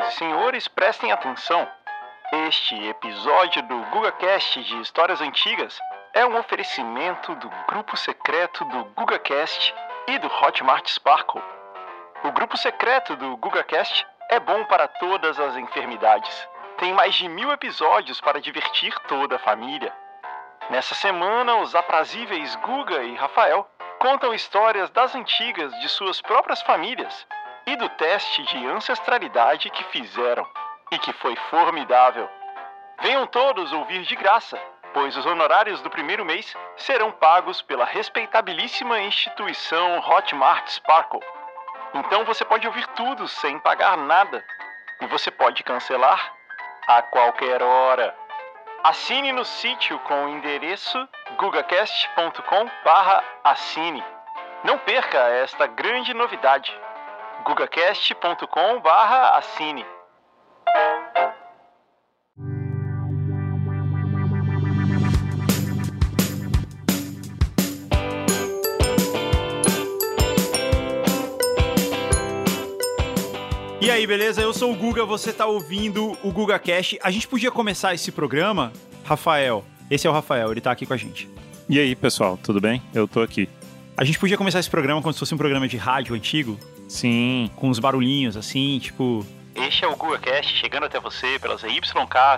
Senhoras e senhores, prestem atenção. Este episódio do GugaCast de Histórias Antigas é um oferecimento do grupo secreto do GugaCast e do Hotmart Sparkle. O grupo secreto do GugaCast é bom para todas as enfermidades. Tem mais de 1000 episódios para divertir toda a família. Nessa semana, os aprazíveis Guga e Rafael contam histórias das antigas de suas próprias famílias e do teste de ancestralidade que fizeram e que foi formidável. Venham todos ouvir de graça, pois os honorários do primeiro mês serão pagos pela respeitabilíssima instituição Hotmart Sparkle. Então você pode ouvir tudo sem pagar nada e você pode cancelar a qualquer hora. Assine no sítio com o endereço gugacast.com/assine. Não perca esta grande novidade. gugacast.com/assine. E aí, beleza? Eu sou o Guga, você tá ouvindo o GugaCast. A gente podia começar esse programa, Rafael. Esse é o Rafael, ele tá aqui com a gente. E aí, pessoal, tudo bem? Eu tô aqui. A gente podia começar esse programa como se fosse um programa de rádio antigo? Sim. Com uns barulhinhos, assim, tipo... Este é o GugaCast chegando até você pelas YK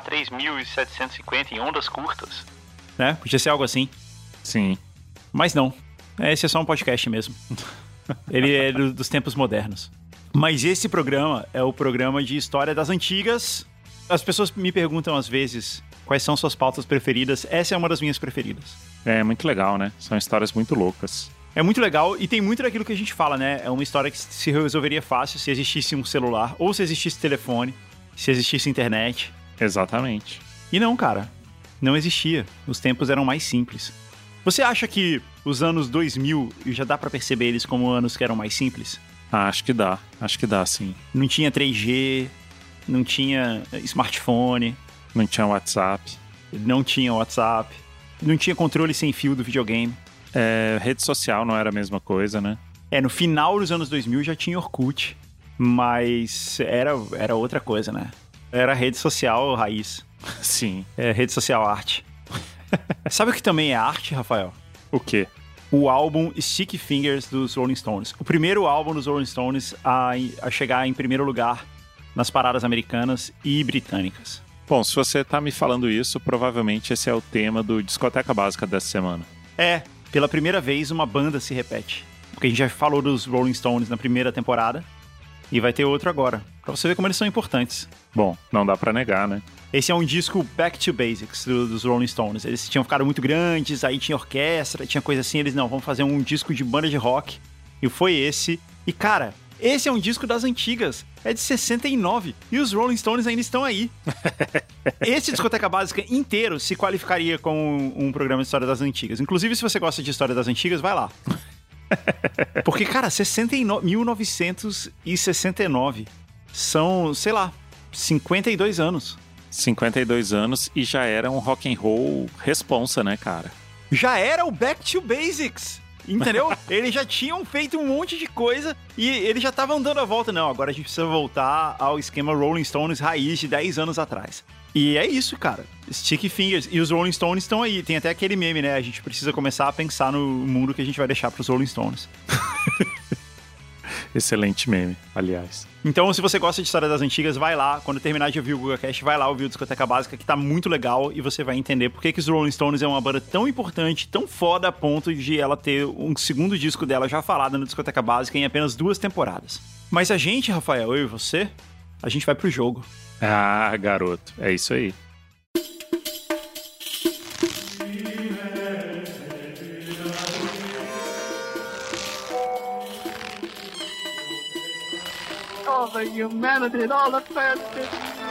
3750 em ondas curtas. Né? Podia ser algo assim. Sim. Mas não. Esse é só um podcast mesmo. Ele é dos tempos modernos. Mas esse programa é o programa de história das antigas. As pessoas me perguntam às vezes quais são suas pautas preferidas. Essa é uma das minhas preferidas. É muito legal, né? São histórias muito loucas. É muito legal e tem muito daquilo que a gente fala, né? É uma história que se resolveria fácil se existisse um celular, ou se existisse telefone, se existisse internet. Exatamente. E não, cara. Não existia. Os tempos eram mais simples. Você acha que os anos 2000, já dá pra perceber eles como anos que eram mais simples? Acho que dá, sim. Não tinha 3G, não tinha smartphone. Não tinha WhatsApp. Não tinha WhatsApp. Não tinha controle sem fio do videogame. Rede social não era a mesma coisa, né? No final dos anos 2000 já tinha Orkut, mas era outra coisa, né? Era rede social raiz. Sim. Rede social arte. Sabe o que também é arte, Rafael? O quê? O álbum Sticky Fingers dos Rolling Stones. O primeiro álbum dos Rolling Stones a chegar em primeiro lugar nas paradas americanas e britânicas. Bom, se você tá me falando isso, provavelmente esse é o tema do Discoteca Básica dessa semana. Pela primeira vez uma banda se repete. Porque a gente já falou dos Rolling Stones na primeira temporada e vai ter outro agora. Pra você ver como eles são importantes. Bom, não dá pra negar, né? Esse é um disco Back to Basics dos Rolling Stones. Eles tinham ficado muito grandes, aí tinha orquestra, tinha coisa assim. Eles, não, vamos fazer um disco de banda de rock. E foi esse. E, cara, esse é um disco das antigas. É de 69. E os Rolling Stones ainda estão aí. Esse Discoteca Básica inteiro se qualificaria como um programa de história das antigas. Inclusive, se você gosta de história das antigas, vai lá. Porque, cara, 1969 são, sei lá, 52 anos. 52 anos e já era um rock and roll responsa, né, cara? Já era o Back to Basics, entendeu? Eles já tinham feito um monte de coisa e eles já estavam dando a volta. Não, agora a gente precisa voltar ao esquema Rolling Stones raiz de 10 anos atrás. E é isso, cara. Sticky Fingers. E os Rolling Stones estão aí. Tem até aquele meme, né? A gente precisa começar a pensar no mundo que a gente vai deixar pros Rolling Stones. Excelente meme, aliás. Então, se você gosta de história das antigas, vai lá. Quando terminar de ouvir o GugaCast, vai lá ouvir o Discoteca Básica, que tá muito legal. E você vai entender por que os Rolling Stones é uma banda tão importante, tão foda, a ponto de ela ter um segundo disco dela já falado no Discoteca Básica em apenas 2 temporadas. Mas a gente, Rafael, eu e você, a gente vai pro jogo. Ah, garoto, é isso aí. All the humanity, all the fantasy.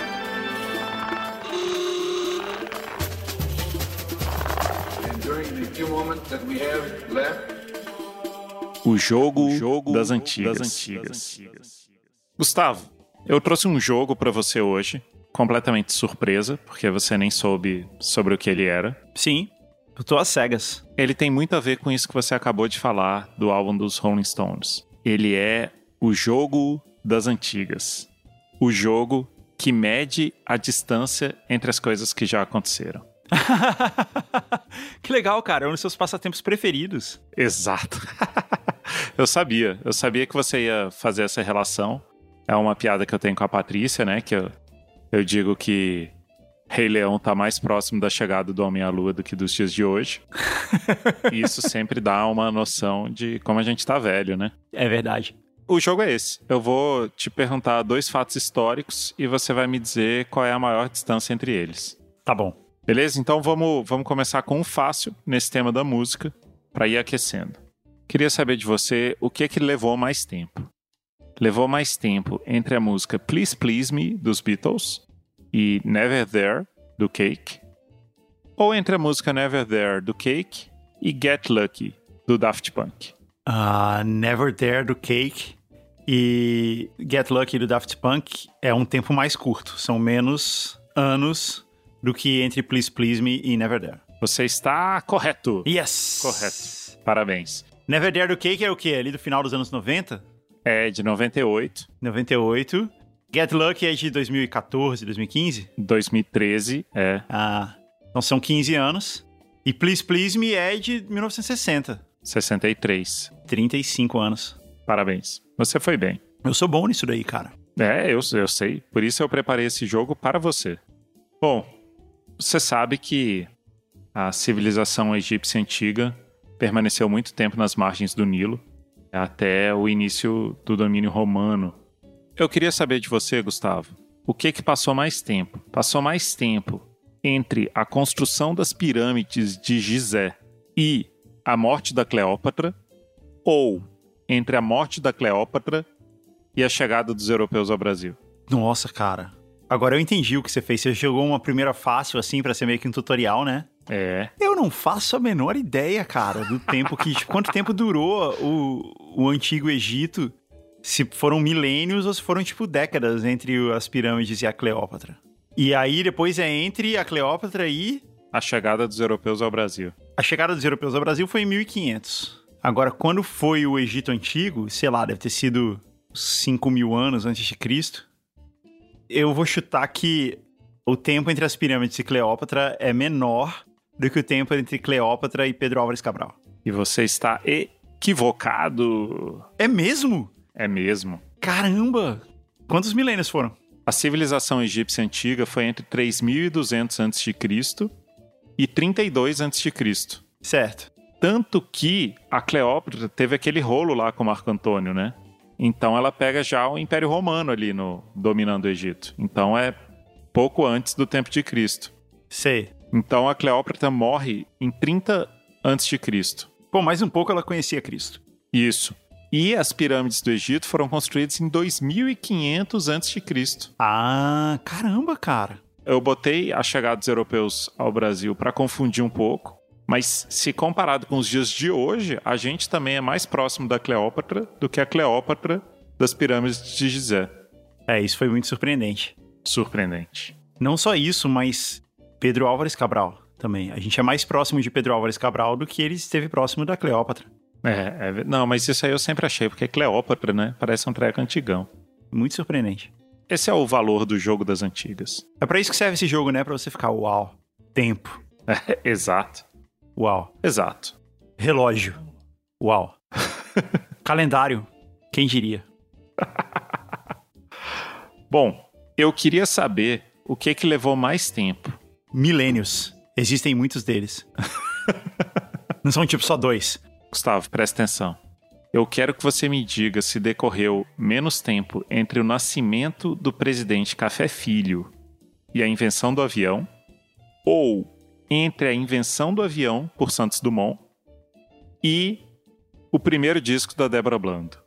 And during the few moments that we have left, O jogo das antigas. Gustavo, eu trouxe um jogo pra você hoje, completamente surpresa, porque você nem soube sobre o que ele era. Sim, eu tô às cegas. Ele tem muito a ver com isso que você acabou de falar do álbum dos Rolling Stones. Ele é o jogo das antigas. o jogo que mede a distância entre as coisas que já aconteceram. Que legal, cara. É um dos seus passatempos preferidos. Exato. Eu sabia que você ia fazer essa relação. É uma piada que eu tenho com a Patrícia, né? Que eu digo que Rei Leão tá mais próximo da chegada do Homem à Lua do que dos dias de hoje. E isso sempre dá uma noção de como a gente tá velho, né? É verdade. O jogo é esse. Eu vou te perguntar 2 fatos históricos e você vai me dizer qual é a maior distância entre eles. Tá bom. Beleza? Então vamos começar com um fácil nesse tema da música para ir aquecendo. Queria saber de você o que levou mais tempo. Levou mais tempo entre a música Please Please Me, dos Beatles, e Never There, do Cake? Ou entre a música Never There, do Cake, e Get Lucky, do Daft Punk? Never There, do Cake, e Get Lucky, do Daft Punk é um tempo mais curto. São menos anos do que entre Please Please Me e Never There. Você está correto. Yes! Correto. Parabéns. Never There, do Cake é o quê? Ali do final dos anos 90? É de 98. 98. Get Lucky é de 2014, 2015? 2013, é. Então são 15 anos. E Please Please Me é de 1960. 63. 35 anos. Parabéns. Você foi bem. Eu sou bom nisso daí, cara. Eu sei. Por isso eu preparei esse jogo para você. Bom, você sabe que a civilização egípcia antiga permaneceu muito tempo nas margens do Nilo, até o início do domínio romano. Eu queria saber de você, Gustavo, o que passou mais tempo? Passou mais tempo entre a construção das pirâmides de Gizé e a morte da Cleópatra, ou entre a morte da Cleópatra e a chegada dos europeus ao Brasil? Nossa, cara. Agora eu entendi o que você fez. Você jogou uma primeira fácil, assim, pra ser meio que um tutorial, né? É. Eu não faço a menor ideia, cara, do tempo que... Tipo, quanto tempo durou o Antigo Egito? Se foram milênios ou se foram, tipo, décadas entre as pirâmides e a Cleópatra. E aí, depois é entre a Cleópatra e... A chegada dos europeus ao Brasil. A chegada dos europeus ao Brasil foi em 1500. Agora, quando foi o Egito Antigo, sei lá, deve ter sido 5.000 anos antes de Cristo. Eu vou chutar que o tempo entre as pirâmides e Cleópatra é menor do que o tempo entre Cleópatra e Pedro Álvares Cabral. E você está equivocado. É mesmo? É mesmo. Caramba! Quantos milênios foram? A civilização egípcia antiga foi entre 3.200 a.C. e 32 a.C. Certo. Tanto que a Cleópatra teve aquele rolo lá com Marco Antônio, né? Então ela pega já o Império Romano ali dominando o Egito. Então é pouco antes do tempo de Cristo. Sei. Então a Cleópatra morre em 30 a.C. Pô, mais um pouco ela conhecia Cristo. Isso. E as pirâmides do Egito foram construídas em 2500 a.C. Ah, caramba, cara. Eu botei a chegada dos europeus ao Brasil para confundir um pouco, mas se comparado com os dias de hoje, a gente também é mais próximo da Cleópatra do que a Cleópatra das pirâmides de Gizé. Isso foi muito surpreendente. Surpreendente. Não só isso, mas Pedro Álvares Cabral também. A gente é mais próximo de Pedro Álvares Cabral do que ele esteve próximo da Cleópatra. Não, mas isso aí eu sempre achei, porque Cleópatra, né, parece um treco antigão. Muito surpreendente. Esse é o valor do jogo das antigas. É pra isso que serve esse jogo, né? Pra você ficar, uau, tempo. Exato. Uau. Exato. Relógio. Uau. Calendário. Quem diria? Bom, eu queria saber o que levou mais tempo. Milênios. Existem muitos deles. Não são tipo só 2. Gustavo, presta atenção. Eu quero que você me diga se decorreu menos tempo entre o nascimento do presidente Café Filho e a invenção do avião, ou entre a invenção do avião por Santos Dumont e o primeiro disco da Débora Blando.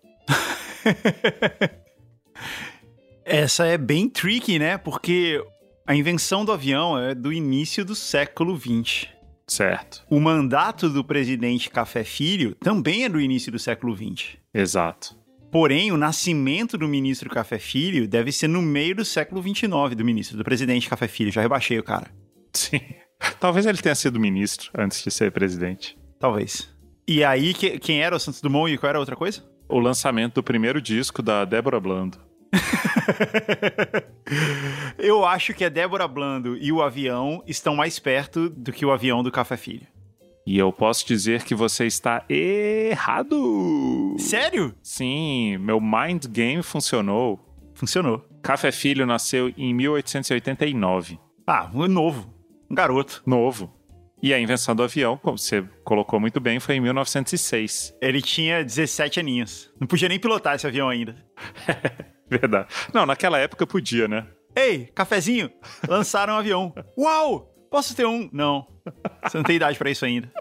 Essa é bem tricky, né? Porque a invenção do avião é do início do século XX. Certo. O mandato do presidente Café Filho também é do início do século XX. Exato. Porém, o nascimento do ministro Café Filho deve ser no meio do século XXIX do presidente Café Filho. Já rebaixei o cara. Sim. Talvez ele tenha sido ministro antes de ser presidente. Talvez. E aí, quem era o Santos Dumont e qual era a outra coisa? O lançamento do primeiro disco da Débora Blando. Eu acho que a Débora Blando e o avião estão mais perto do que o avião do Café Filho. E eu posso dizer que você está errado. Sério? Sim, meu mind game funcionou. Funcionou. Café Filho nasceu em 1889. Ah, um novo. Um garoto. Novo. E a invenção do avião, como você colocou muito bem, foi em 1906. Ele tinha 17 aninhos. Não podia nem pilotar esse avião ainda. Verdade. Não, naquela época podia, né? Ei, cafezinho, lançaram um avião. Uau! Posso ter um? Não. Você não tem idade pra isso ainda.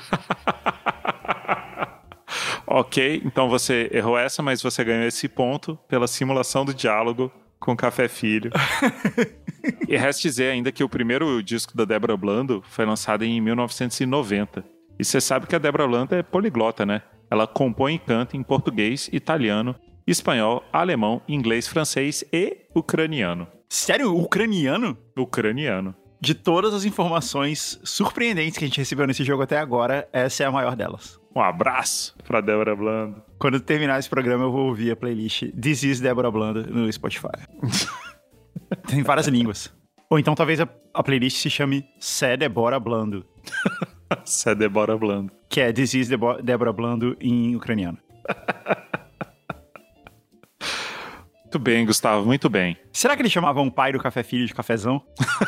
Ok, então você errou essa, mas você ganhou esse ponto pela simulação do diálogo com Café Filho. E resta dizer ainda que o primeiro disco da Débora Blando foi lançado em 1990. E você sabe que a Débora Blando é poliglota, né? Ela compõe e canta em português, italiano, espanhol, alemão, inglês, francês e ucraniano. Sério? Ucraniano? Ucraniano. De todas as informações surpreendentes que a gente recebeu nesse jogo até agora, essa é a maior delas. Um abraço pra Débora Blando. Quando eu terminar esse programa, eu vou ouvir a playlist This is Débora Blando no Spotify. Tem várias línguas. Ou então talvez a playlist se chame Sé Débora Blando. Sé Débora Blando. Que é This is Débora Blando em ucraniano. Muito bem, Gustavo, muito bem. Será que eles chamavam o pai do Café Filho de Cafezão?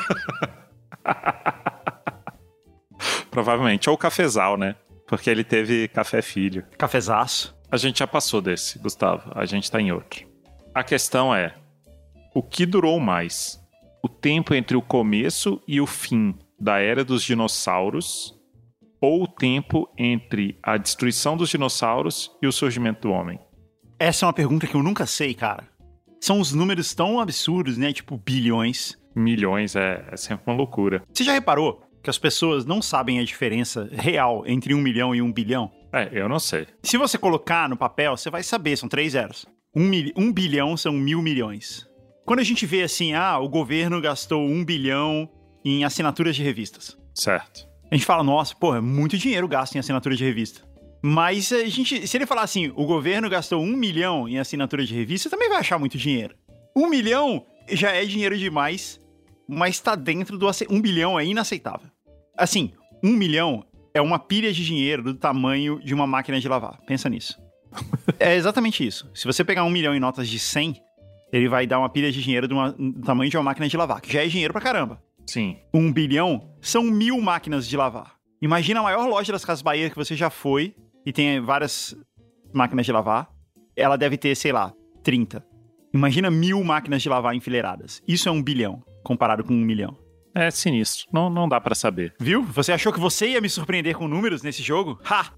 Provavelmente. Ou Cafezal, né? Porque ele teve Café Filho. Cafezaço. A gente já passou desse, Gustavo. A gente tá em outro. A questão é, o que durou mais? O tempo entre o começo e o fim da Era dos Dinossauros ou o tempo entre a destruição dos dinossauros e o surgimento do homem? Essa é uma pergunta que eu nunca sei, cara. São uns números tão absurdos, né? Tipo, bilhões. Milhões, é sempre uma loucura. Você já reparou que as pessoas não sabem a diferença real entre 1 milhão e 1 bilhão? Eu não sei. Se você colocar no papel, você vai saber, são 3 zeros. 1 bilhão são 1.000 milhões. Quando a gente vê assim, o governo gastou 1 bilhão em assinaturas de revistas. Certo. A gente fala, nossa, é muito dinheiro gasto em assinatura de revista. Mas se ele falar assim, o governo gastou 1 milhão em assinatura de revista, você também vai achar muito dinheiro. 1 milhão já é dinheiro demais, mas tá dentro do... 1 bilhão é inaceitável. Assim, 1 milhão é uma pilha de dinheiro do tamanho de uma máquina de lavar. Pensa nisso. É exatamente isso. Se você pegar 1 milhão em notas de 100, ele vai dar uma pilha de dinheiro do tamanho de uma máquina de lavar, que já é dinheiro pra caramba. Sim. 1 bilhão são 1.000 máquinas de lavar. Imagina a maior loja das Casas Bahia que você já foi e tem várias máquinas de lavar. Ela deve ter, sei lá, 30. Imagina 1.000 máquinas de lavar enfileiradas. Isso é 1 bilhão, comparado com 1 milhão. É sinistro. Não dá pra saber. Viu? Você achou que você ia me surpreender com números nesse jogo? Ha!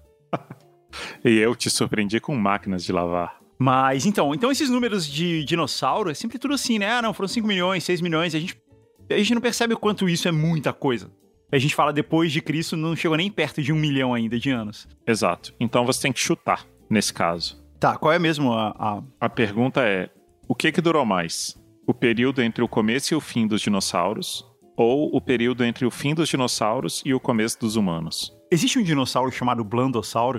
E eu te surpreendi com máquinas de lavar. Mas, então esses números de dinossauro é sempre tudo assim, né? Foram 5 milhões, 6 milhões. A gente não percebe o quanto isso é muita coisa. A gente fala depois de Cristo, não chegou nem perto de 1 milhão ainda de anos. Exato. Então você tem que chutar, nesse caso. Tá, qual é mesmo A pergunta é, o que durou mais? O período entre o começo e o fim dos dinossauros? Ou o período entre o fim dos dinossauros e o começo dos humanos? Existe um dinossauro chamado Blandossauro?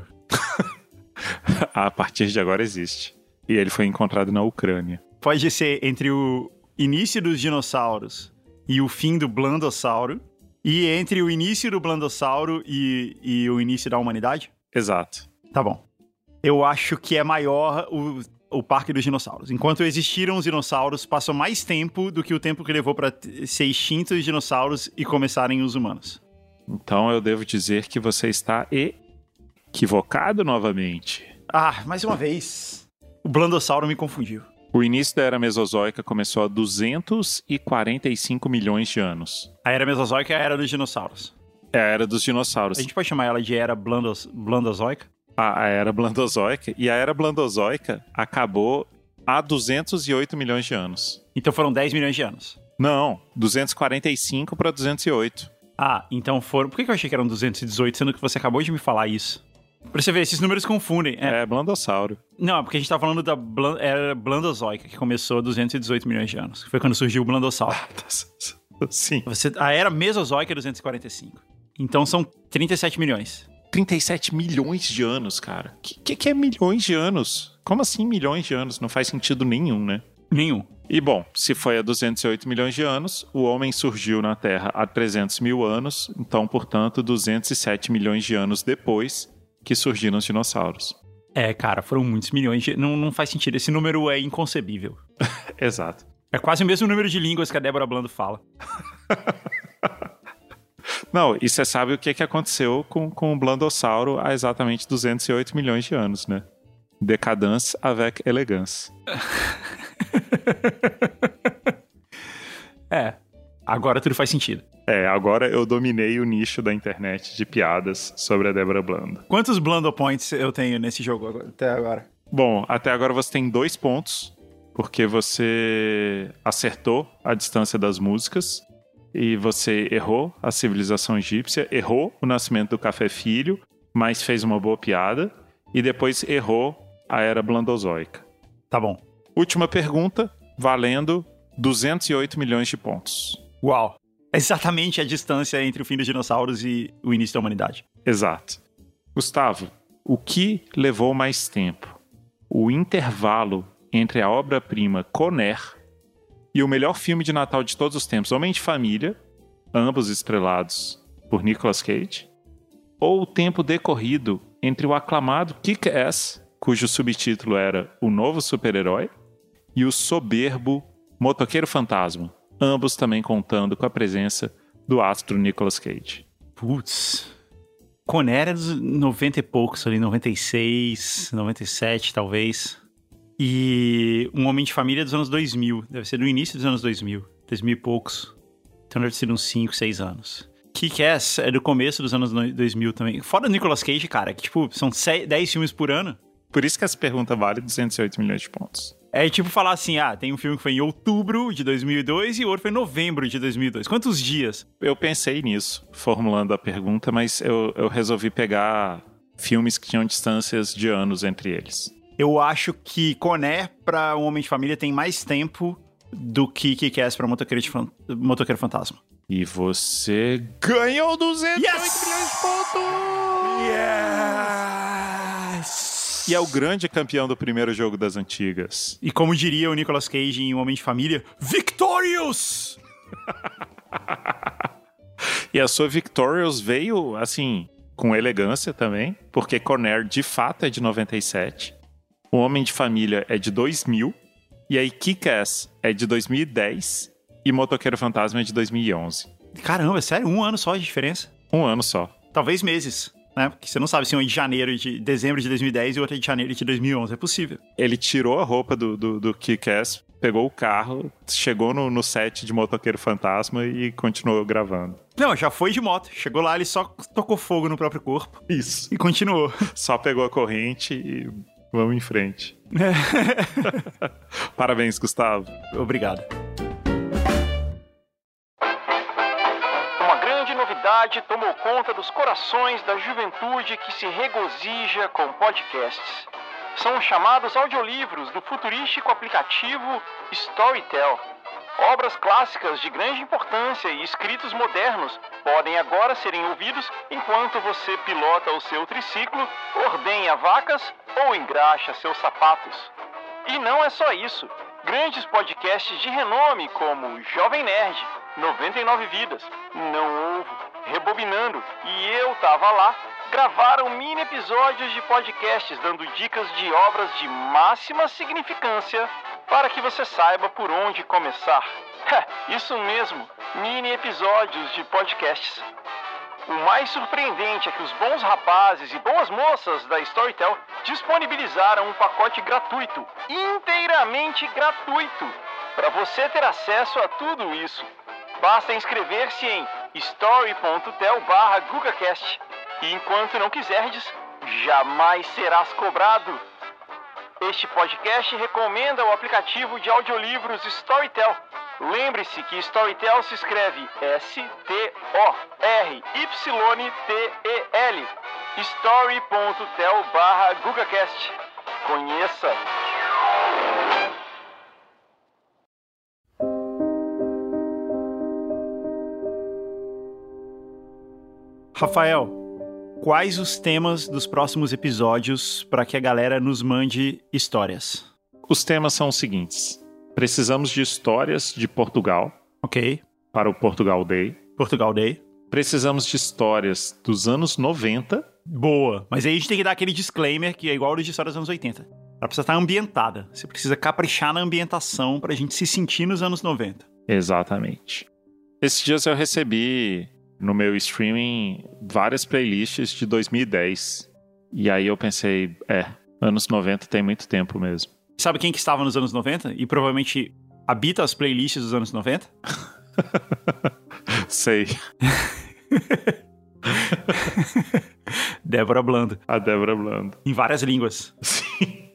A partir de agora existe. E ele foi encontrado na Ucrânia. Pode ser entre o início dos dinossauros e o fim do Blandossauro? E entre o início do Blandossauro e o início da humanidade? Exato. Tá bom. Eu acho que é maior o Parque dos Dinossauros. Enquanto existiram os dinossauros, passou mais tempo do que o tempo que levou para ser extintos os dinossauros e começarem os humanos. Então eu devo dizer que você está equivocado novamente. Mais uma vez. O Blandossauro me confundiu. O início da Era Mesozoica começou há 245 milhões de anos. A Era Mesozoica é a Era dos Dinossauros. É a Era dos Dinossauros. A gente pode chamar ela de Era Blandozoica? A Era Blandozoica. E a Era Blandozoica acabou há 208 milhões de anos. Então foram 10 milhões de anos. Não, 245 para 208. Então foram... Por que eu achei que eram 218, sendo que você acabou de me falar isso? Pra você ver, esses números confundem. É Blandossauro. Não, é porque a gente tá falando da Era Blandozoica, que começou há 218 milhões de anos. Foi quando surgiu o Blandossauro. Sim. A Era Mesozoica é 245. Então são 37 milhões. 37 milhões de anos, cara. Que é milhões de anos? Como assim milhões de anos? Não faz sentido nenhum, né? Nenhum. E bom, se foi há 208 milhões de anos, o homem surgiu na Terra há 300 mil anos, então, portanto, 207 milhões de anos depois que surgiram os dinossauros. Cara, foram muitos milhões de... Não faz sentido, esse número é inconcebível. Exato. É quase o mesmo número de línguas que a Débora Blando fala. Não, e você sabe o que aconteceu com o Blandossauro há exatamente 208 milhões de anos, né? Décadence avec élégance. Agora tudo faz sentido. Agora eu dominei o nicho da internet de piadas sobre a Débora Blando. Quantos Blando Points eu tenho nesse jogo até agora? Bom, até agora você tem 2 pontos, porque você acertou a distância das músicas e você errou a civilização egípcia, errou o nascimento do café filho, mas fez uma boa piada, e depois errou a era blandozoica. Tá bom. Última pergunta, valendo 208 milhões de pontos. Uau. Exatamente a distância entre o fim dos dinossauros e o início da humanidade. Exato. Gustavo, o que levou mais tempo? O intervalo entre a obra-prima Conair e o melhor filme de Natal de todos os tempos, Homem de Família, ambos estrelados por Nicolas Cage, ou o tempo decorrido entre o aclamado Kick-Ass, cujo subtítulo era O Novo Super-Herói, e o soberbo Motoqueiro Fantasma, ambos também contando com a presença do astro Nicolas Cage. Putz. Conair era dos 90 e poucos ali, 96, 97 talvez. E Um Homem de Família dos anos 2000. Deve ser do início dos anos 2000. 2000 e poucos. Então deve ser uns 5, 6 anos. Kick-Ass é do começo dos anos 2000 também. Fora o Nicolas Cage, cara, que tipo, são 10 filmes por ano. Por isso que essa pergunta vale 208 milhões de pontos. É tipo falar assim, tem um filme que foi em outubro de 2002 e o outro foi em novembro de 2002. Quantos dias? Eu pensei nisso, formulando a pergunta, mas eu resolvi pegar filmes que tinham distâncias de anos entre eles. Eu acho que Conair pra Um Homem de Família tem mais tempo do que Kick-Ass pra Motoqueiro Fantasma. E você ganhou 208 milhões de pontos! Yes! E é o grande campeão do primeiro jogo das antigas. E como diria o Nicolas Cage em Um Homem de Família, Victorious! E a sua Victorious veio, assim, com elegância também, porque Conair de fato é de 97, O Homem de Família é de 2000, e aí Kick-Ass é de 2010 e Motoqueiro Fantasma é de 2011. Caramba, sério? 1 ano só de diferença? 1 ano só. Talvez meses. Né? Porque você não sabe se um é de janeiro de dezembro de 2010 e outro é de janeiro de 2011. É possível. Ele tirou a roupa do Kick-Ass, pegou o carro, chegou no set de Motoqueiro Fantasma e continuou gravando. Não, já foi de moto. Chegou lá, ele só tocou fogo no próprio corpo. Isso. E continuou. Só pegou a corrente e vamos em frente. Parabéns, Gustavo. Obrigado. Novidade tomou conta dos corações da juventude que se regozija com podcasts. São os chamados audiolivros do futurístico aplicativo Storytel. Obras clássicas de grande importância e escritos modernos podem agora serem ouvidos enquanto você pilota o seu triciclo, ordenha vacas ou engraxa seus sapatos. E não é só isso. Grandes podcasts de renome como Jovem Nerd, 99 Vidas, Não Ovo, Rebobinando e Eu Tava Lá, gravaram mini episódios de podcasts dando dicas de obras de máxima significância para que você saiba por onde começar. Isso mesmo, mini episódios de podcasts. O mais surpreendente é que os bons rapazes e boas moças da Storytel disponibilizaram um pacote gratuito, inteiramente gratuito, para você ter acesso a tudo isso. Basta inscrever-se em story.tel/GugaCast. E enquanto não quiserdes, jamais serás cobrado. Este podcast recomenda o aplicativo de audiolivros Storytel. Lembre-se que Storytel se escreve STORYTEL. story.tel/GugaCast. Conheça! Rafael, quais os temas dos próximos episódios para que a galera nos mande histórias? Os temas são os seguintes. Precisamos de histórias de Portugal. Ok. Para o Portugal Day. Portugal Day. Precisamos de histórias dos anos 90. Boa. Mas aí a gente tem que dar aquele disclaimer que é igual ao de histórias dos anos 80. Ela precisa estar ambientada. Você precisa caprichar na ambientação pra gente se sentir nos anos 90. Exatamente. Esses dias eu recebi no meu streaming várias playlists de 2010. E aí eu pensei, anos 90 tem muito tempo mesmo. Sabe quem que estava nos anos 90 e provavelmente habita as playlists dos anos 90? Sei. Débora Blando. A Débora Blando. Em várias línguas. Sim.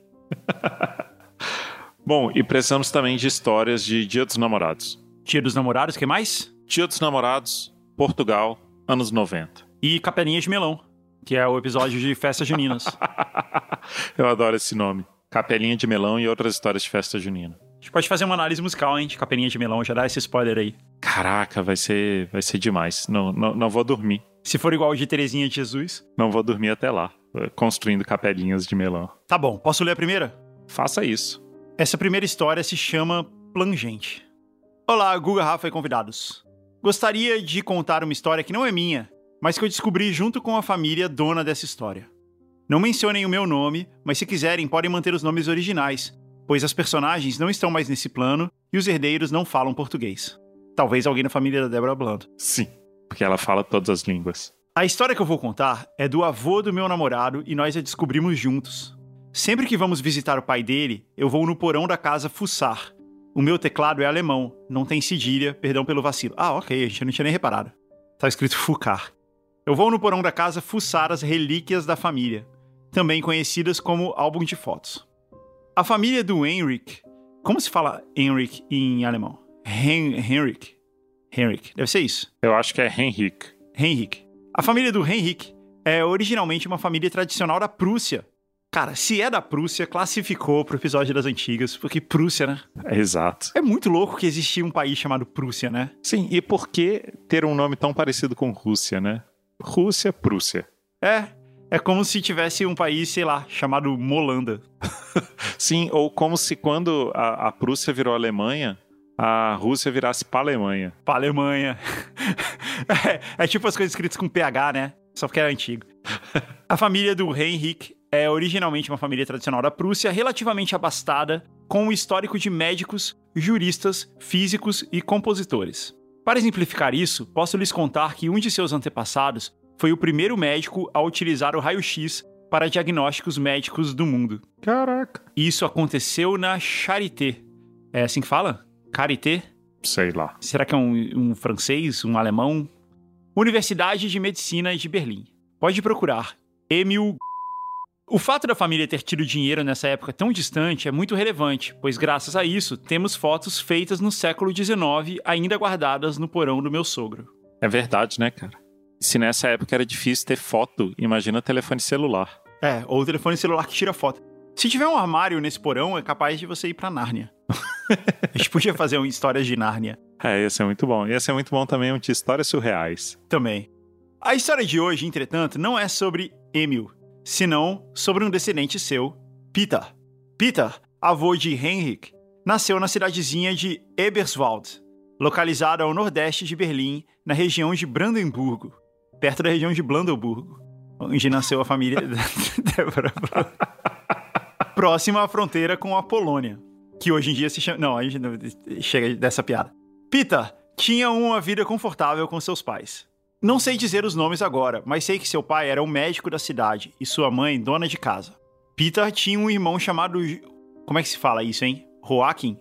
Bom, e precisamos também de histórias de Dia dos Namorados. Dia dos Namorados, o que mais? Dia dos Namorados, Portugal, anos 90. E Capelinha de Melão, que é o episódio de Festas Juninas. Eu adoro esse nome. Capelinha de Melão e outras histórias de festa junina. A gente pode fazer uma análise musical, hein, de Capelinha de Melão, já dá esse spoiler aí. Caraca, vai ser demais. Não vou dormir. Se for igual o de Terezinha de Jesus. Não vou dormir até lá, construindo capelinhas de melão. Tá bom, posso ler a primeira? Faça isso. Essa primeira história se chama Plangente. Olá, Guga, Rafa e convidados. Gostaria de contar uma história que não é minha, mas que eu descobri junto com a família dona dessa história. Não mencionem o meu nome, mas se quiserem podem manter os nomes originais, pois as personagens não estão mais nesse plano e os herdeiros não falam português. Talvez alguém na família da Débora Blando. Sim, porque ela fala todas as línguas. A história que eu vou contar é do avô do meu namorado e nós a descobrimos juntos. Sempre que vamos visitar o pai dele, eu vou no porão da casa fuçar. O meu teclado é alemão, não tem cedilha, perdão pelo vacilo. Ah, ok, a gente não tinha nem reparado. Tá escrito fucar. Eu vou no porão da casa fuçar as relíquias da família, também conhecidas como álbum de fotos. A família do Henrik... Como se fala Henrik em alemão? Henrik. Deve ser isso. Eu acho que é Henrik. A família do Henrik é originalmente uma família tradicional da Prússia. Cara, se é da Prússia, classificou pro episódio das antigas, porque Prússia, né? Exato. É muito louco que existia um país chamado Prússia, né? Sim, e por que ter um nome tão parecido com Rússia, né? Rússia, Prússia. É como se tivesse um país, sei lá, chamado Molanda. Sim, ou como se quando a Prússia virou Alemanha, a Rússia virasse Palemanha. Palemanha. É tipo as coisas escritas com PH, né? Só porque era antigo. A família do Henrik é originalmente uma família tradicional da Prússia, relativamente abastada, com um histórico de médicos, juristas, físicos e compositores. Para exemplificar isso, posso lhes contar que um de seus antepassados foi o primeiro médico a utilizar o raio-x para diagnósticos médicos do mundo. Caraca. Isso aconteceu na Charité. É assim que fala? Charité? Sei lá. Será que é um francês, um alemão? Universidade de Medicina de Berlim. Pode procurar. Emil. O fato da família ter tido dinheiro nessa época tão distante é muito relevante, pois graças a isso temos fotos feitas no século XIX ainda guardadas no porão do meu sogro. É verdade, né, cara? Se nessa época era difícil ter foto, imagina telefone celular. Ou telefone celular que tira foto. Se tiver um armário nesse porão, é capaz de você ir pra Nárnia. A gente podia fazer uma história de Nárnia. Ia ser muito bom. Ia ser muito bom também de histórias surreais. Também. A história de hoje, entretanto, não é sobre Emil, senão sobre um descendente seu, Peter. Peter, avô de Henrik, nasceu na cidadezinha de Eberswald, localizada ao nordeste de Berlim, na região de Brandemburgo, perto da região de Blandenburgo, onde nasceu a família Débora. Próxima à fronteira com a Polônia, que hoje em dia se chama... Não, a gente não chega dessa piada. Peter tinha uma vida confortável com seus pais. Não sei dizer os nomes agora, mas sei que seu pai era um médico da cidade e sua mãe dona de casa. Peter tinha um irmão chamado... Como é que se fala isso, hein? Joaquim?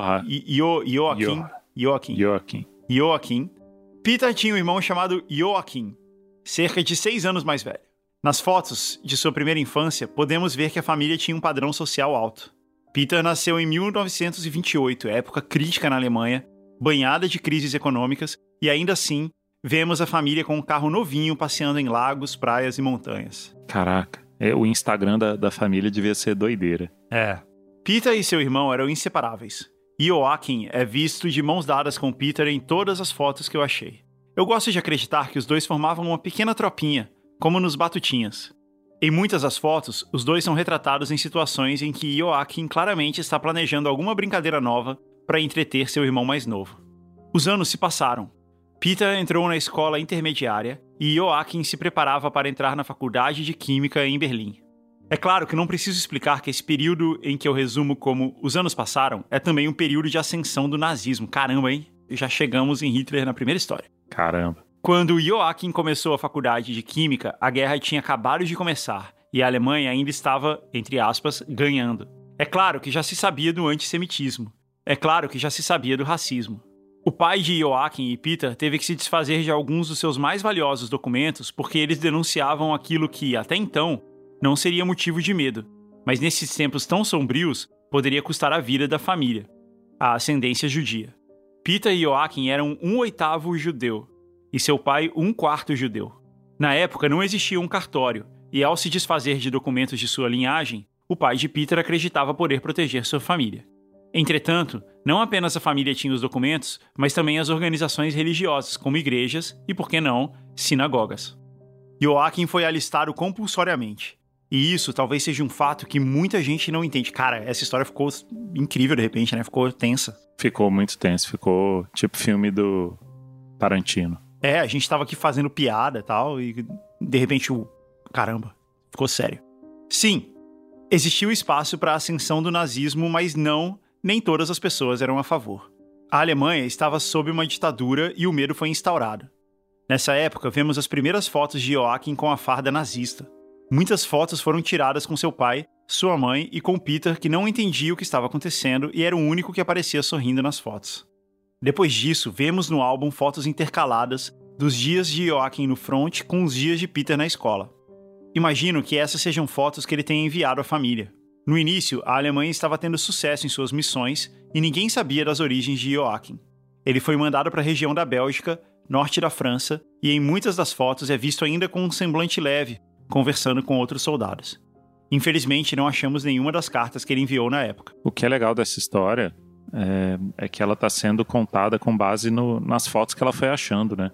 Joaquim. Peter tinha um irmão chamado Joaquim, cerca de 6 anos mais velho. Nas fotos de sua primeira infância, podemos ver que a família tinha um padrão social alto. Peter nasceu em 1928, época crítica na Alemanha, banhada de crises econômicas, e ainda assim, vemos a família com um carro novinho passeando em lagos, praias e montanhas. Caraca, o Instagram da família devia ser doideira. Peter e seu irmão eram inseparáveis. Joaquim é visto de mãos dadas com Peter em todas as fotos que eu achei. Eu gosto de acreditar que os dois formavam uma pequena tropinha, como nos Batutinhas. Em muitas das fotos, os dois são retratados em situações em que Joaquim claramente está planejando alguma brincadeira nova para entreter seu irmão mais novo. Os anos se passaram. Peter entrou na escola intermediária e Joaquim se preparava para entrar na faculdade de Química em Berlim. É claro que não preciso explicar que esse período em que eu resumo como os anos passaram é também um período de ascensão do nazismo. Caramba, hein? Já chegamos em Hitler na primeira história. Caramba. Quando Joaquim começou a faculdade de Química, a guerra tinha acabado de começar e a Alemanha ainda estava, entre aspas, ganhando. É claro que já se sabia do antissemitismo. É claro que já se sabia do racismo. O pai de Joaquim e Peter teve que se desfazer de alguns dos seus mais valiosos documentos porque eles denunciavam aquilo que, até então, não seria motivo de medo, mas nesses tempos tão sombrios, poderia custar a vida da família, a ascendência judia. Peter e Joaquim eram 1/8 judeu, e seu pai 1/4 judeu. Na época não existia um cartório, e ao se desfazer de documentos de sua linhagem, o pai de Peter acreditava poder proteger sua família. Entretanto, não apenas a família tinha os documentos, mas também as organizações religiosas, como igrejas e, por que não, sinagogas. Joaquim foi alistado compulsoriamente. E isso talvez seja um fato que muita gente não entende. Cara, essa história ficou incrível de repente, né? Ficou tensa. Ficou muito tenso, ficou tipo filme do Tarantino. A gente tava aqui fazendo piada e tal, e de repente caramba, ficou sério. Sim, existiu espaço para a ascensão do nazismo, mas nem todas as pessoas eram a favor. A Alemanha estava sob uma ditadura e o medo foi instaurado. Nessa época, vemos as primeiras fotos de Joaquim com a farda nazista. Muitas fotos foram tiradas com seu pai, sua mãe e com Peter, que não entendia o que estava acontecendo e era o único que aparecia sorrindo nas fotos. Depois disso, vemos no álbum fotos intercaladas dos dias de Joaquim no front com os dias de Peter na escola. Imagino que essas sejam fotos que ele tenha enviado à família. No início, a Alemanha estava tendo sucesso em suas missões e ninguém sabia das origens de Joaquim. Ele foi mandado para a região da Bélgica, norte da França, e em muitas das fotos é visto ainda com um semblante leve, conversando com outros soldados. Infelizmente, não achamos nenhuma das cartas que ele enviou na época. O que é legal dessa história é que ela está sendo contada com base nas fotos que ela foi achando, né?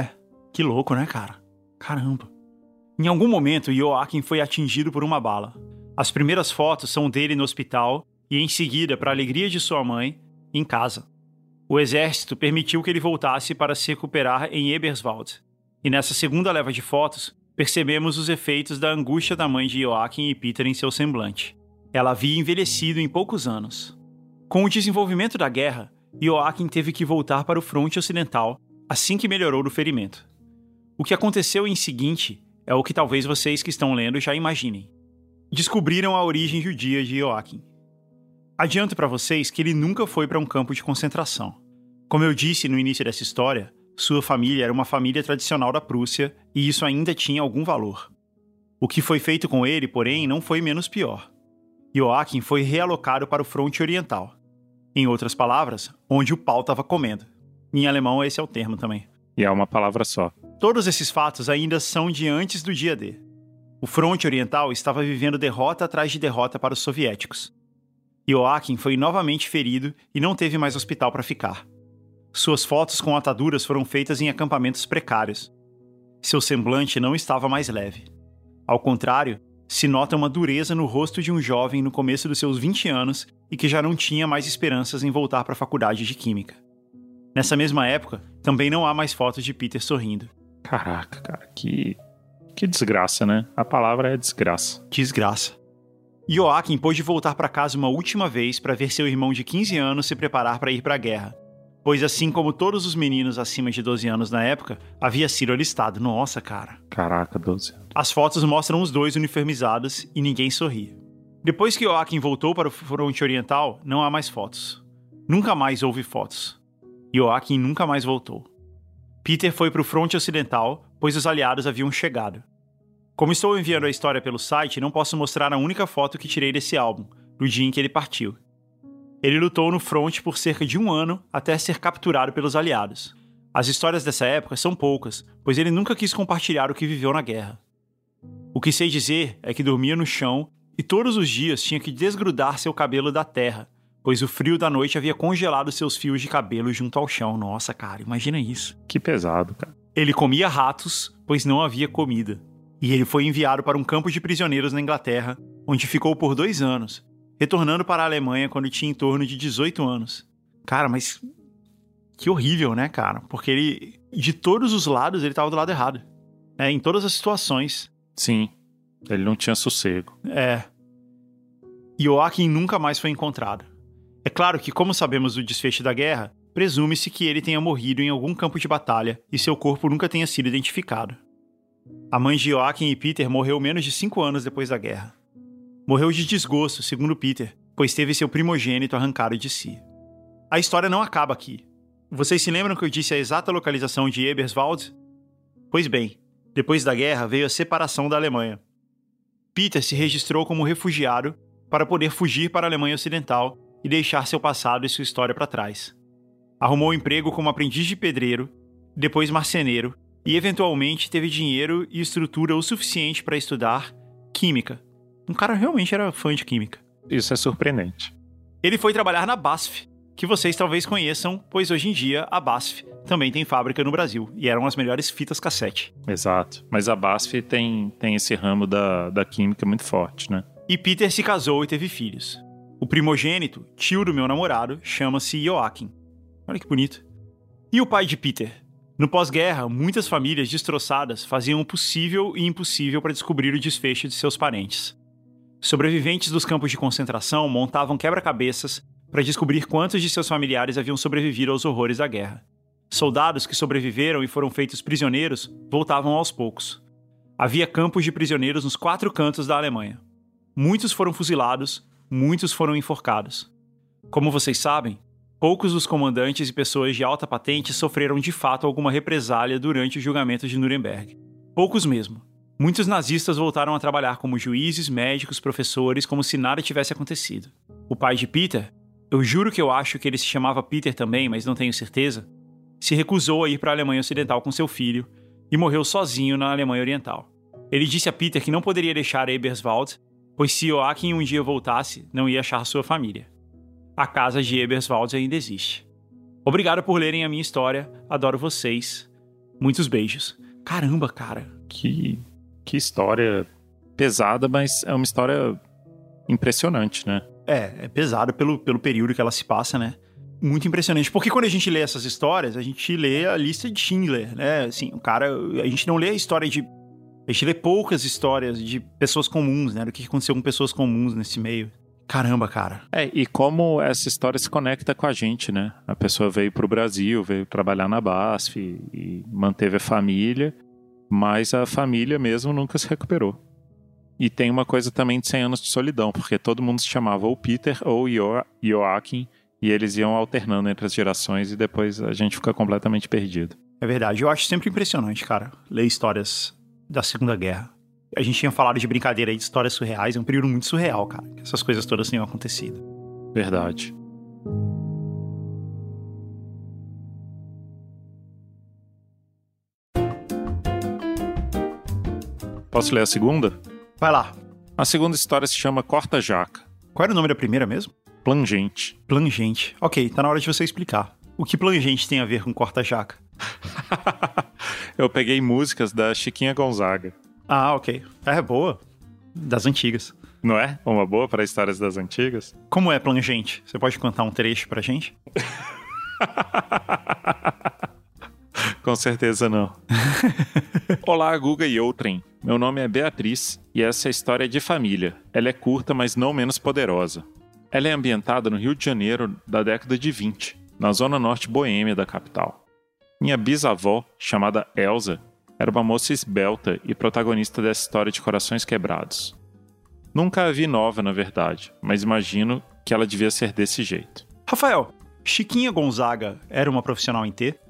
Que louco, né, cara? Caramba. Em algum momento, Joaquim foi atingido por uma bala. As primeiras fotos são dele no hospital e, em seguida, para a alegria de sua mãe, em casa. O exército permitiu que ele voltasse para se recuperar em Eberswald. E nessa segunda leva de fotos, percebemos os efeitos da angústia da mãe de Joaquim e Peter em seu semblante. Ela havia envelhecido em poucos anos. Com o desenvolvimento da guerra, Joaquim teve que voltar para o fronte ocidental assim que melhorou do ferimento. O que aconteceu em seguinte é o que talvez vocês que estão lendo já imaginem. Descobriram a origem judia de Joaquim. Adianto para vocês que ele nunca foi para um campo de concentração. Como eu disse no início dessa história, sua família era uma família tradicional da Prússia e isso ainda tinha algum valor. O que foi feito com ele, porém, não foi menos pior. Joaquim foi realocado para o fronte oriental. Em outras palavras, onde o pau estava comendo. Em alemão, esse é o termo também. E é uma palavra só. Todos esses fatos ainda são de antes do dia D. O fronte oriental estava vivendo derrota atrás de derrota para os soviéticos. Joaquim foi novamente ferido e não teve mais hospital para ficar. Suas fotos com ataduras foram feitas em acampamentos precários. Seu semblante não estava mais leve. Ao contrário, se nota uma dureza no rosto de um jovem no começo dos seus 20 anos e que já não tinha mais esperanças em voltar para a faculdade de Química. Nessa mesma época, também não há mais fotos de Peter sorrindo. Caraca, cara, que desgraça, né? A palavra é desgraça. Desgraça. Joaquim pôde voltar para casa uma última vez para ver seu irmão de 15 anos se preparar para ir para a guerra. Pois assim como todos os meninos acima de 12 anos na época, havia sido alistado. Nossa, cara. Caraca, 12 anos. As fotos mostram os dois uniformizados e ninguém sorria. Depois que Joaquim voltou para o fronte oriental, não há mais fotos. Nunca mais houve fotos. Joaquim nunca mais voltou. Peter foi para o fronte ocidental, pois os aliados haviam chegado. Como estou enviando a história pelo site, não posso mostrar a única foto que tirei desse álbum, do dia em que ele partiu. Ele lutou no fronte por cerca de 1 ano até ser capturado pelos aliados. As histórias dessa época são poucas, pois ele nunca quis compartilhar o que viveu na guerra. O que sei dizer é que dormia no chão e todos os dias tinha que desgrudar seu cabelo da terra, pois o frio da noite havia congelado seus fios de cabelo junto ao chão. Nossa, cara, imagina isso. Que pesado, cara. Ele comia ratos, pois não havia comida. E ele foi enviado para um campo de prisioneiros na Inglaterra, onde ficou por 2 anos, retornando para a Alemanha quando tinha em torno de 18 anos. Cara, mas que horrível, né, cara? Porque ele, de todos os lados, ele estava do lado errado. Em todas as situações. Sim, ele não tinha sossego. Joachim nunca mais foi encontrado. É claro que, como sabemos do desfecho da guerra, presume-se que ele tenha morrido em algum campo de batalha e seu corpo nunca tenha sido identificado. A mãe de Joachim e Peter morreu menos de 5 anos depois da guerra. Morreu de desgosto, segundo Peter, pois teve seu primogênito arrancado de si. A história não acaba aqui. Vocês se lembram que eu disse a exata localização de Eberswalde? Pois bem, depois da guerra veio a separação da Alemanha. Peter se registrou como refugiado para poder fugir para a Alemanha Ocidental e deixar seu passado e sua história para trás. Arrumou emprego como aprendiz de pedreiro, depois marceneiro, e eventualmente teve dinheiro e estrutura o suficiente para estudar química. Um cara realmente era fã de química. Isso é surpreendente. Ele foi trabalhar na BASF, que vocês talvez conheçam, pois hoje em dia a BASF também tem fábrica no Brasil, e eram as melhores fitas cassete. Exato. Mas a BASF tem esse ramo da química muito forte, né? E Peter se casou e teve filhos. O primogênito, tio do meu namorado, chama-se Joachim. Olha que bonito. E o pai de Peter? No pós-guerra, muitas famílias destroçadas faziam o possível e impossível para descobrir o desfecho de seus parentes. Sobreviventes dos campos de concentração montavam quebra-cabeças para descobrir quantos de seus familiares haviam sobrevivido aos horrores da guerra. Soldados que sobreviveram e foram feitos prisioneiros voltavam aos poucos. Havia campos de prisioneiros nos 4 cantos da Alemanha. Muitos foram fuzilados, muitos foram enforcados. Como vocês sabem, poucos dos comandantes e pessoas de alta patente sofreram de fato alguma represália durante o julgamento de Nuremberg. Poucos mesmo. Muitos nazistas voltaram a trabalhar como juízes, médicos, professores, como se nada tivesse acontecido. O pai de Peter, eu juro que eu acho que ele se chamava Peter também, mas não tenho certeza, se recusou a ir para a Alemanha Ocidental com seu filho e morreu sozinho na Alemanha Oriental. Ele disse a Peter que não poderia deixar Eberswalde, pois se Joachim um dia voltasse, não ia achar sua família. A casa de Eberswalde ainda existe. Obrigado por lerem a minha história, adoro vocês. Muitos beijos. Caramba, cara. Que história pesada, mas é uma história impressionante, né? É pesado pelo período que ela se passa, né? Muito impressionante, porque quando a gente lê essas histórias, a gente lê a lista de Schindler, né? Assim, a gente não lê a história de... A gente lê poucas histórias de pessoas comuns, né? Do que aconteceu com pessoas comuns nesse meio. Caramba, cara. E como essa história se conecta com a gente, né? A pessoa veio pro Brasil, veio trabalhar na BASF e manteve a família, mas a família mesmo nunca se recuperou. E tem uma coisa também de 100 anos de solidão, porque todo mundo se chamava ou Peter ou Joachim, e eles iam alternando entre as gerações e depois a gente fica completamente perdido. É verdade, eu acho sempre impressionante, cara, ler histórias da Segunda Guerra. A gente tinha falado de brincadeira aí de histórias surreais, é um período muito surreal, cara. Essas coisas todas tenham acontecido. Verdade. Posso ler a segunda? Vai lá. A segunda história se chama Corta-Jaca. Qual era o nome da primeira mesmo? Plangente. Plangente. Ok, tá na hora de você explicar. O que plangente tem a ver com corta-jaca? Eu peguei músicas da Chiquinha Gonzaga. Ah, ok. É boa. Das antigas. Não é? Uma boa para histórias das antigas? Como é plangente? Você pode cantar um trecho pra gente? Com certeza não. Olá, Guga e outrem. Meu nome é Beatriz e essa é a história de família. Ela é curta, mas não menos poderosa. Ela é ambientada no Rio de Janeiro da década de 20, na zona norte boêmia da capital. Minha bisavó, chamada Elsa, era uma moça esbelta e protagonista dessa história de corações quebrados. Nunca a vi nova, na verdade, mas imagino que ela devia ser desse jeito. Rafael, Chiquinha Gonzaga era uma profissional em T?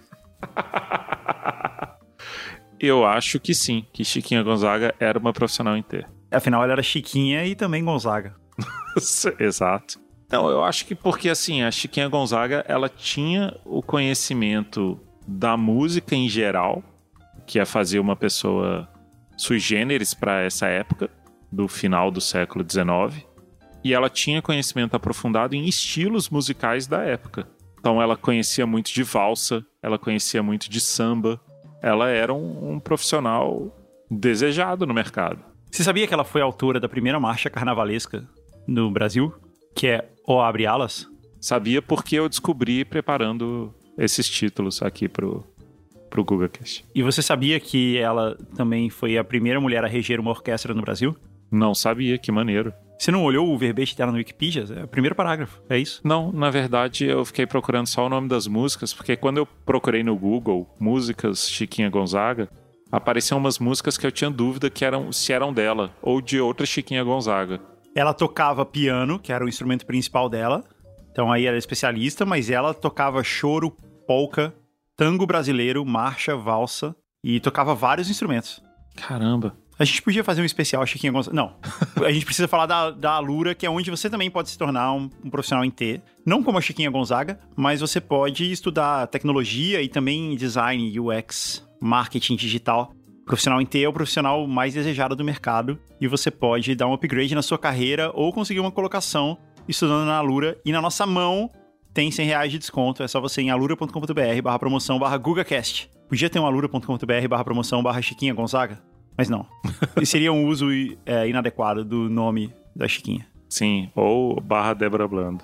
Eu acho que sim, que Chiquinha Gonzaga era uma profissional em T. Afinal, ela era Chiquinha e também Gonzaga. Exato. Não, eu acho que porque, assim, a Chiquinha Gonzaga, ela tinha o conhecimento da música em geral, que é fazer uma pessoa sui generis para essa época, do final do século XIX, e ela tinha conhecimento aprofundado em estilos musicais da época. Então ela conhecia muito de valsa, ela conhecia muito de samba, ela era um profissional desejado no mercado. Você sabia que ela foi autora da primeira marcha carnavalesca no Brasil? Que é O Abre Alas? Sabia porque eu descobri preparando esses títulos aqui pro GugaCast. E você sabia que ela também foi a primeira mulher a reger uma orquestra no Brasil? Não sabia, que maneiro. Você não olhou o verbete dela no Wikipedia? É o primeiro parágrafo, é isso? Não, na verdade eu fiquei procurando só o nome das músicas, porque quando eu procurei no Google músicas Chiquinha Gonzaga, apareciam umas músicas que eu tinha dúvida se eram dela ou de outra Chiquinha Gonzaga. Ela tocava piano, que era o instrumento principal dela, então aí era especialista, mas ela tocava choro, polca, tango brasileiro, marcha, valsa e tocava vários instrumentos. Caramba. A gente podia fazer um especial Chiquinha Gonzaga. Não, a gente precisa falar da Alura, que é onde você também pode se tornar um profissional em T. Não como a Chiquinha Gonzaga, mas você pode estudar tecnologia e também design, UX, marketing digital. O profissional em T é o profissional mais desejado do mercado e você pode dar um upgrade na sua carreira ou conseguir uma colocação estudando na Alura. E na nossa mão tem R$100 de desconto. É só você ir em alura.com.br/promoção/GugaCast. Podia ter um alura.com.br/promoção/Chiquinha Gonzaga? Mas não. Seria um uso inadequado do nome da Chiquinha. Sim, ou /Débora Blando.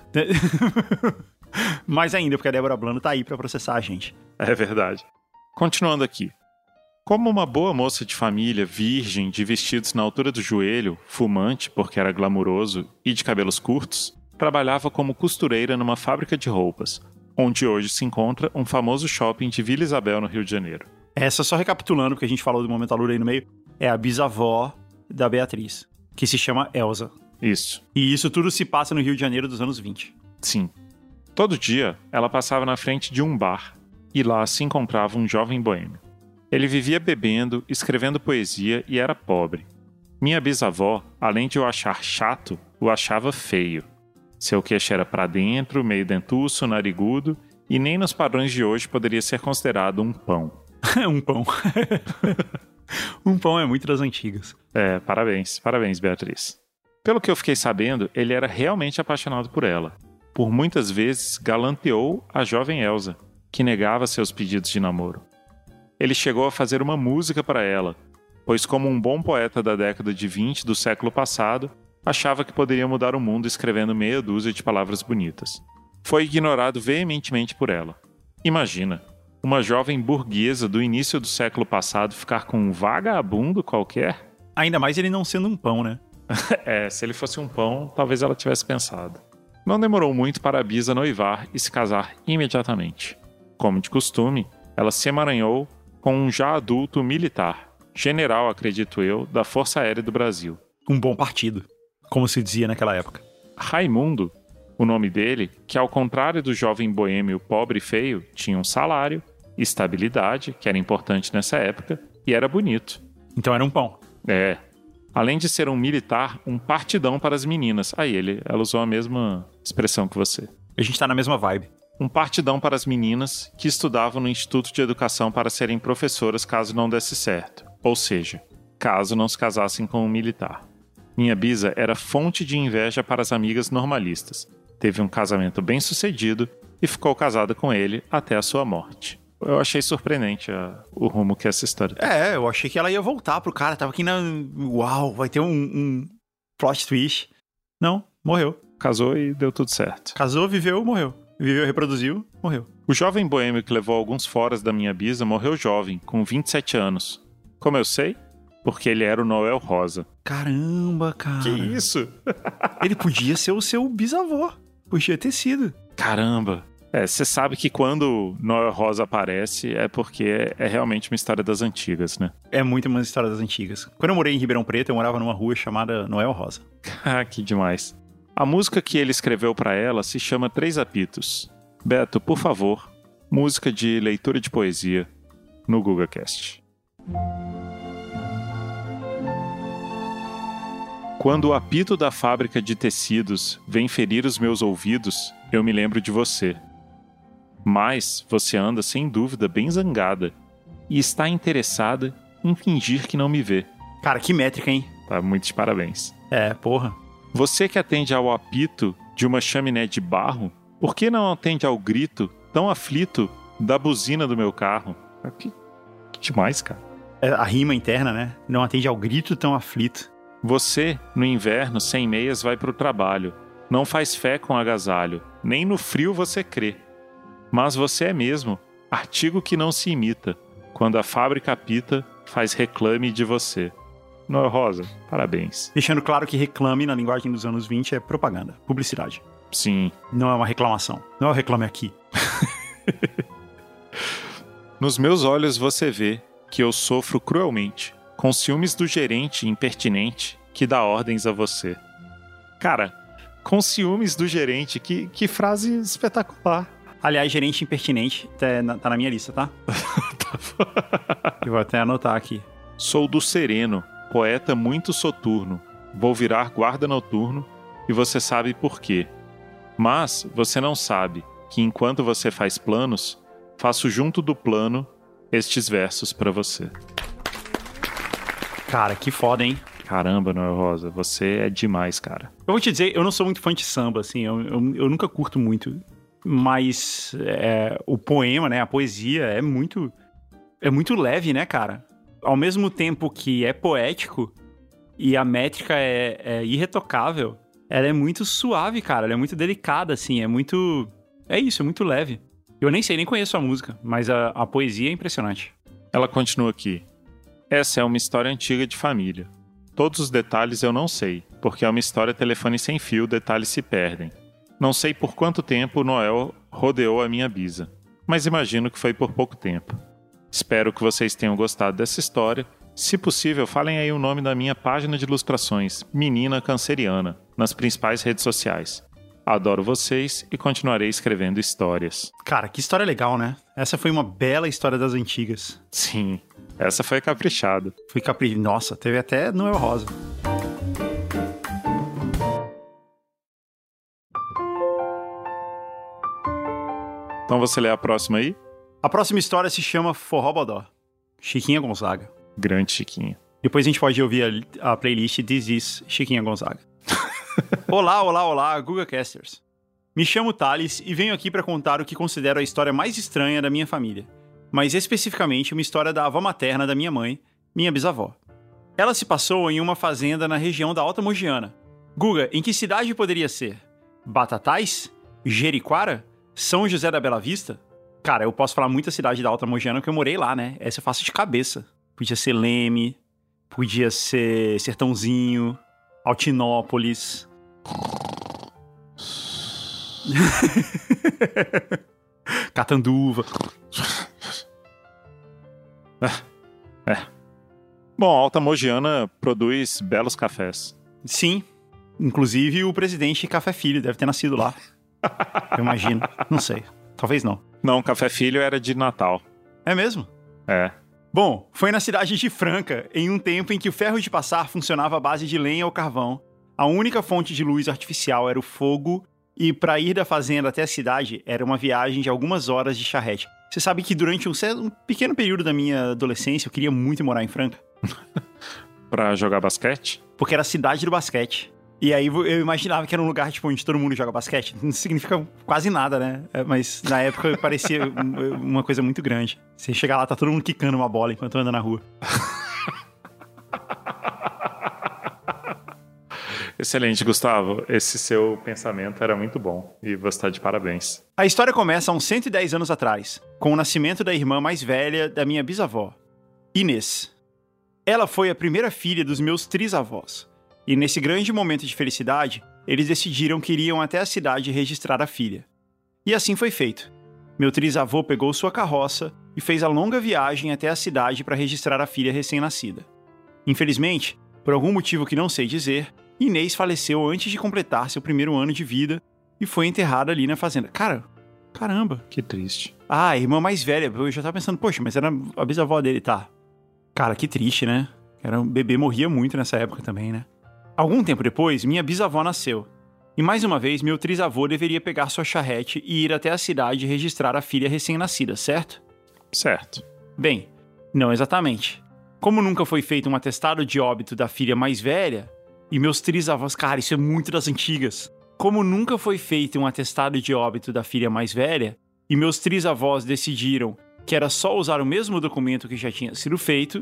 Mais ainda, porque a Débora Blando tá aí pra processar a gente. É verdade. Continuando aqui. Como uma boa moça de família, virgem, de vestidos na altura do joelho, fumante, porque era glamuroso, e de cabelos curtos, trabalhava como costureira numa fábrica de roupas, onde hoje se encontra um famoso shopping de Vila Isabel, no Rio de Janeiro. Essa, só recapitulando, porque a gente falou do Momento Alura aí no meio, é a bisavó da Beatriz, que se chama Elsa. Isso. E isso tudo se passa no Rio de Janeiro dos anos 20. Sim. Todo dia, ela passava na frente de um bar, e lá se encontrava um jovem boêmio. Ele vivia bebendo, escrevendo poesia e era pobre. Minha bisavó, além de o achar chato, o achava feio. Seu queixo era pra dentro, meio dentuço, narigudo, e nem nos padrões de hoje poderia ser considerado um pão. Um pão. Um pão é muito das antigas. Parabéns, Beatriz. Pelo que eu fiquei sabendo, ele era realmente apaixonado por ela. Por muitas vezes galanteou a jovem Elsa, que negava seus pedidos de namoro. Ele chegou a fazer uma música para ela, pois como um bom poeta da década de 20 do século passado, achava que poderia mudar o mundo escrevendo meia dúzia de palavras bonitas. Foi ignorado veementemente por ela. Imagina, uma jovem burguesa do início do século passado ficar com um vagabundo qualquer? Ainda mais ele não sendo um pão, né? Se ele fosse um pão, talvez ela tivesse pensado. Não demorou muito para a Bisa noivar e se casar imediatamente. Como de costume, ela se emaranhou com um já adulto militar, general, acredito eu, da Força Aérea do Brasil. Um bom partido, como se dizia naquela época. Raimundo, o nome dele, que ao contrário do jovem boêmio pobre e feio, tinha um salário, estabilidade, que era importante nessa época, e era bonito. Então era um pão. Além de ser um militar, um partidão para as meninas. Ela usou a mesma expressão que você. A gente tá na mesma vibe. Um partidão para as meninas que estudavam no Instituto de Educação para serem professoras caso não desse certo. Ou seja, caso não se casassem com um militar. Minha bisa era fonte de inveja para as amigas normalistas. Teve um casamento bem sucedido e ficou casada com ele até a sua morte. Eu achei surpreendente o rumo que essa história tem. Eu achei que ela ia voltar pro cara. Tava aqui na... Uau, vai ter um plot twist. Não, morreu. Casou e deu tudo certo. Casou, viveu, morreu. Viveu, reproduziu, morreu. O jovem boêmio que levou alguns foras da minha bisa morreu jovem, com 27 anos. Como eu sei? Porque ele era o Noel Rosa. Caramba, cara. Que isso? Ele podia ser o seu bisavô. Podia ter sido. Caramba. Você sabe que quando Noel Rosa aparece é porque é realmente uma história das antigas, né? É muito uma história das antigas. Quando eu morei em Ribeirão Preto, eu morava numa rua chamada Noel Rosa. Que demais. A música que ele escreveu para ela se chama Três Apitos. Beto, por favor, música de leitura de poesia no GugaCast. Quando o apito da fábrica de tecidos vem ferir os meus ouvidos, eu me lembro de você. Mas você anda, sem dúvida, bem zangada e está interessada em fingir que não me vê. Cara, que métrica, hein? Tá, muitos parabéns. Porra. Você que atende ao apito de uma chaminé de barro, por que não atende ao grito tão aflito da buzina do meu carro? Que demais, cara. A rima interna, né? Não atende ao grito tão aflito. Você, no inverno, sem meias, vai pro trabalho. Não faz fé com agasalho, nem no frio você crê. Mas você é mesmo, artigo que não se imita. Quando a fábrica apita, faz reclame de você. Noel Rosa, parabéns. Deixando claro que reclame, na linguagem dos anos 20, é propaganda, publicidade. Sim. Não é uma reclamação. Não é o reclame aqui. Nos meus olhos você vê que eu sofro cruelmente, com ciúmes do gerente impertinente que dá ordens a você. Cara, com ciúmes do gerente, que frase espetacular. Aliás, gerente impertinente tá na minha lista, tá? Eu vou até anotar aqui. Sou do sereno, poeta muito soturno. Vou virar guarda noturno e você sabe por quê. Mas você não sabe que enquanto você faz planos, faço junto do plano estes versos pra você. Cara, que foda, hein? Caramba, Noel Rosa, você é demais, cara. Eu vou te dizer, eu não sou muito fã de samba, assim, eu nunca curto muito. Mas o poema, né, a poesia é muito leve, né, cara? Ao mesmo tempo que é poético e a métrica é irretocável, ela é muito suave, cara. Ela é muito delicada, assim, é muito leve. Eu nem conheço a música, mas a poesia é impressionante. Ela continua aqui. Essa é uma história antiga de família. Todos os detalhes eu não sei, porque é uma história telefone sem fio, detalhes se perdem. Não sei por quanto tempo o Noel rodeou a minha bisa, mas imagino que foi por pouco tempo. Espero que vocês tenham gostado dessa história. Se possível, falem aí o nome da minha página de ilustrações, Menina Canceriana, nas principais redes sociais. Adoro vocês e continuarei escrevendo histórias. Cara, que história legal, né? Essa foi uma bela história das antigas. Sim, essa foi caprichada. Nossa, teve até Noel Rosa. Então você lê a próxima aí? A próxima história se chama Forró Bodó. Chiquinha Gonzaga. Grande Chiquinha. Depois a gente pode ouvir a playlist This Is Chiquinha Gonzaga. Olá, GugaCasters. Me chamo Thales e venho aqui para contar o que considero a história mais estranha da minha família. Mas especificamente uma história da avó materna da minha mãe, minha bisavó. Ela se passou em uma fazenda na região da Alta Mogiana. Guga, em que cidade poderia ser? Batatais? Jeriquara? São José da Bela Vista? Cara, eu posso falar muita cidade da Alta Mogiana porque eu morei lá, né? Essa eu faço de cabeça. Podia ser Leme, podia ser Sertãozinho, Altinópolis. Catanduva. Bom, a Alta Mogiana produz belos cafés. Sim, inclusive o presidente Café Filho deve ter nascido lá. Eu imagino, não sei, talvez não. Não, Café Filho era de Natal. É mesmo? É. Bom, foi na cidade de Franca, em um tempo em que o ferro de passar funcionava à base de lenha ou carvão. A única fonte de luz artificial era o fogo, e para ir da fazenda até a cidade era uma viagem de algumas horas de charrete. Você sabe que durante um pequeno período da minha adolescência eu queria muito morar em Franca. Pra jogar basquete? Porque era a cidade do basquete. E aí eu imaginava que era um lugar tipo, onde todo mundo joga basquete. Não significa quase nada, né? Mas na época parecia uma coisa muito grande. Você chegar lá, tá todo mundo quicando uma bola enquanto anda na rua. Excelente, Gustavo. Esse seu pensamento era muito bom e você está de parabéns. A história começa há uns 110 anos atrás, com o nascimento da irmã mais velha da minha bisavó, Inês. Ela foi a primeira filha dos meus trisavós. E nesse grande momento de felicidade, eles decidiram que iriam até a cidade registrar a filha. E assim foi feito. Meu trisavô pegou sua carroça e fez a longa viagem até a cidade para registrar a filha recém-nascida. Infelizmente, por algum motivo que não sei dizer, Inês faleceu antes de completar seu primeiro ano de vida e foi enterrada ali na fazenda. Caramba. Que triste. Ah, a irmã mais velha. Eu já tava pensando, poxa, mas era a bisavó dele, tá? Cara, que triste, né? Um bebê morria muito nessa época também, né? Algum tempo depois, minha bisavó nasceu. E mais uma vez, meu trisavô deveria pegar sua charrete e ir até a cidade registrar a filha recém-nascida, certo? Certo. Bem, não exatamente. Como nunca foi feito um atestado de óbito da filha mais velha, e meus trisavós, cara, isso é muito das antigas. Como nunca foi feito um atestado de óbito da filha mais velha, e meus trisavós decidiram que era só usar o mesmo documento que já tinha sido feito,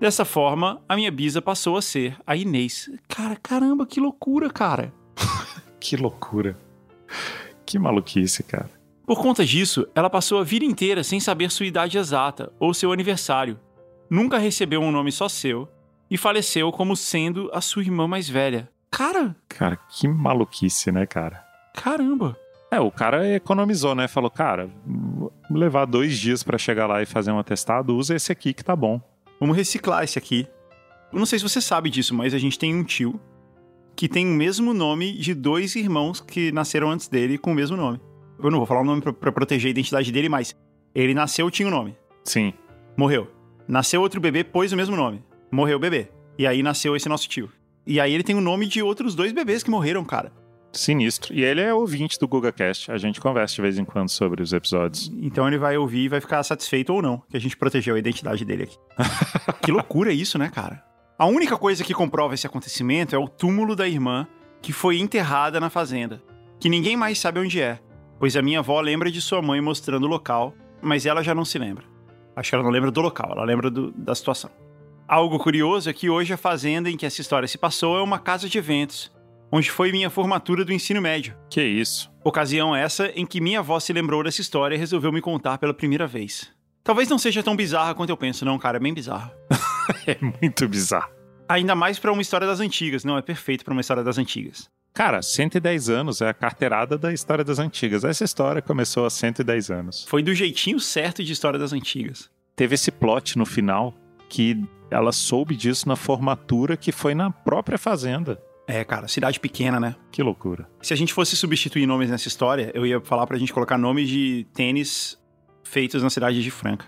Dessa forma, a minha bisa passou a ser a Inês. Cara, caramba, que loucura, cara. Que loucura. Que maluquice, cara. Por conta disso, ela passou a vida inteira sem saber sua idade exata ou seu aniversário. Nunca recebeu um nome só seu e faleceu como sendo a sua irmã mais velha. Cara, que maluquice, né, cara? Caramba. O cara economizou, né? Falou, cara, vou levar 2 dias pra chegar lá e fazer um atestado, usa esse aqui que tá bom. Vamos reciclar esse aqui. Eu não sei se você sabe disso, mas a gente tem um tio que tem o mesmo nome de 2 irmãos que nasceram antes dele com o mesmo nome. Eu não vou falar o nome pra proteger a identidade dele, mas ele nasceu, tinha um nome. Sim. Morreu. Nasceu outro bebê, pôs o mesmo nome. Morreu o bebê. E aí nasceu esse nosso tio. E aí ele tem o nome de outros 2 bebês que morreram, cara. Sinistro. E ele é ouvinte do GugaCast. A gente conversa de vez em quando sobre os episódios. Então ele vai ouvir e vai ficar satisfeito ou não, que a gente protegeu a identidade dele aqui. Que loucura isso, né, cara? A única coisa que comprova esse acontecimento é o túmulo da irmã que foi enterrada na fazenda, que ninguém mais sabe onde é, pois a minha avó lembra de sua mãe mostrando o local, mas ela já não se lembra. Acho que ela não lembra do local, ela lembra da situação. Algo curioso é que hoje a fazenda em que essa história se passou é uma casa de eventos, onde foi minha formatura do ensino médio. Que isso? Ocasião essa em que minha avó se lembrou dessa história e resolveu me contar pela primeira vez. Talvez não seja tão bizarra quanto eu penso, não, cara, é bem bizarro. É muito bizarro. Ainda mais pra uma história das antigas, não, é perfeito pra uma história das antigas. Cara, 110 anos é a carteirada da história das antigas. Essa história começou há 110 anos. Foi do jeitinho certo de história das antigas. Teve esse plot no final que ela soube disso na formatura que foi na própria fazenda. É, cara, cidade pequena, né? Que loucura. Se a gente fosse substituir nomes nessa história, eu ia falar pra gente colocar nomes de tênis feitos na cidade de Franca.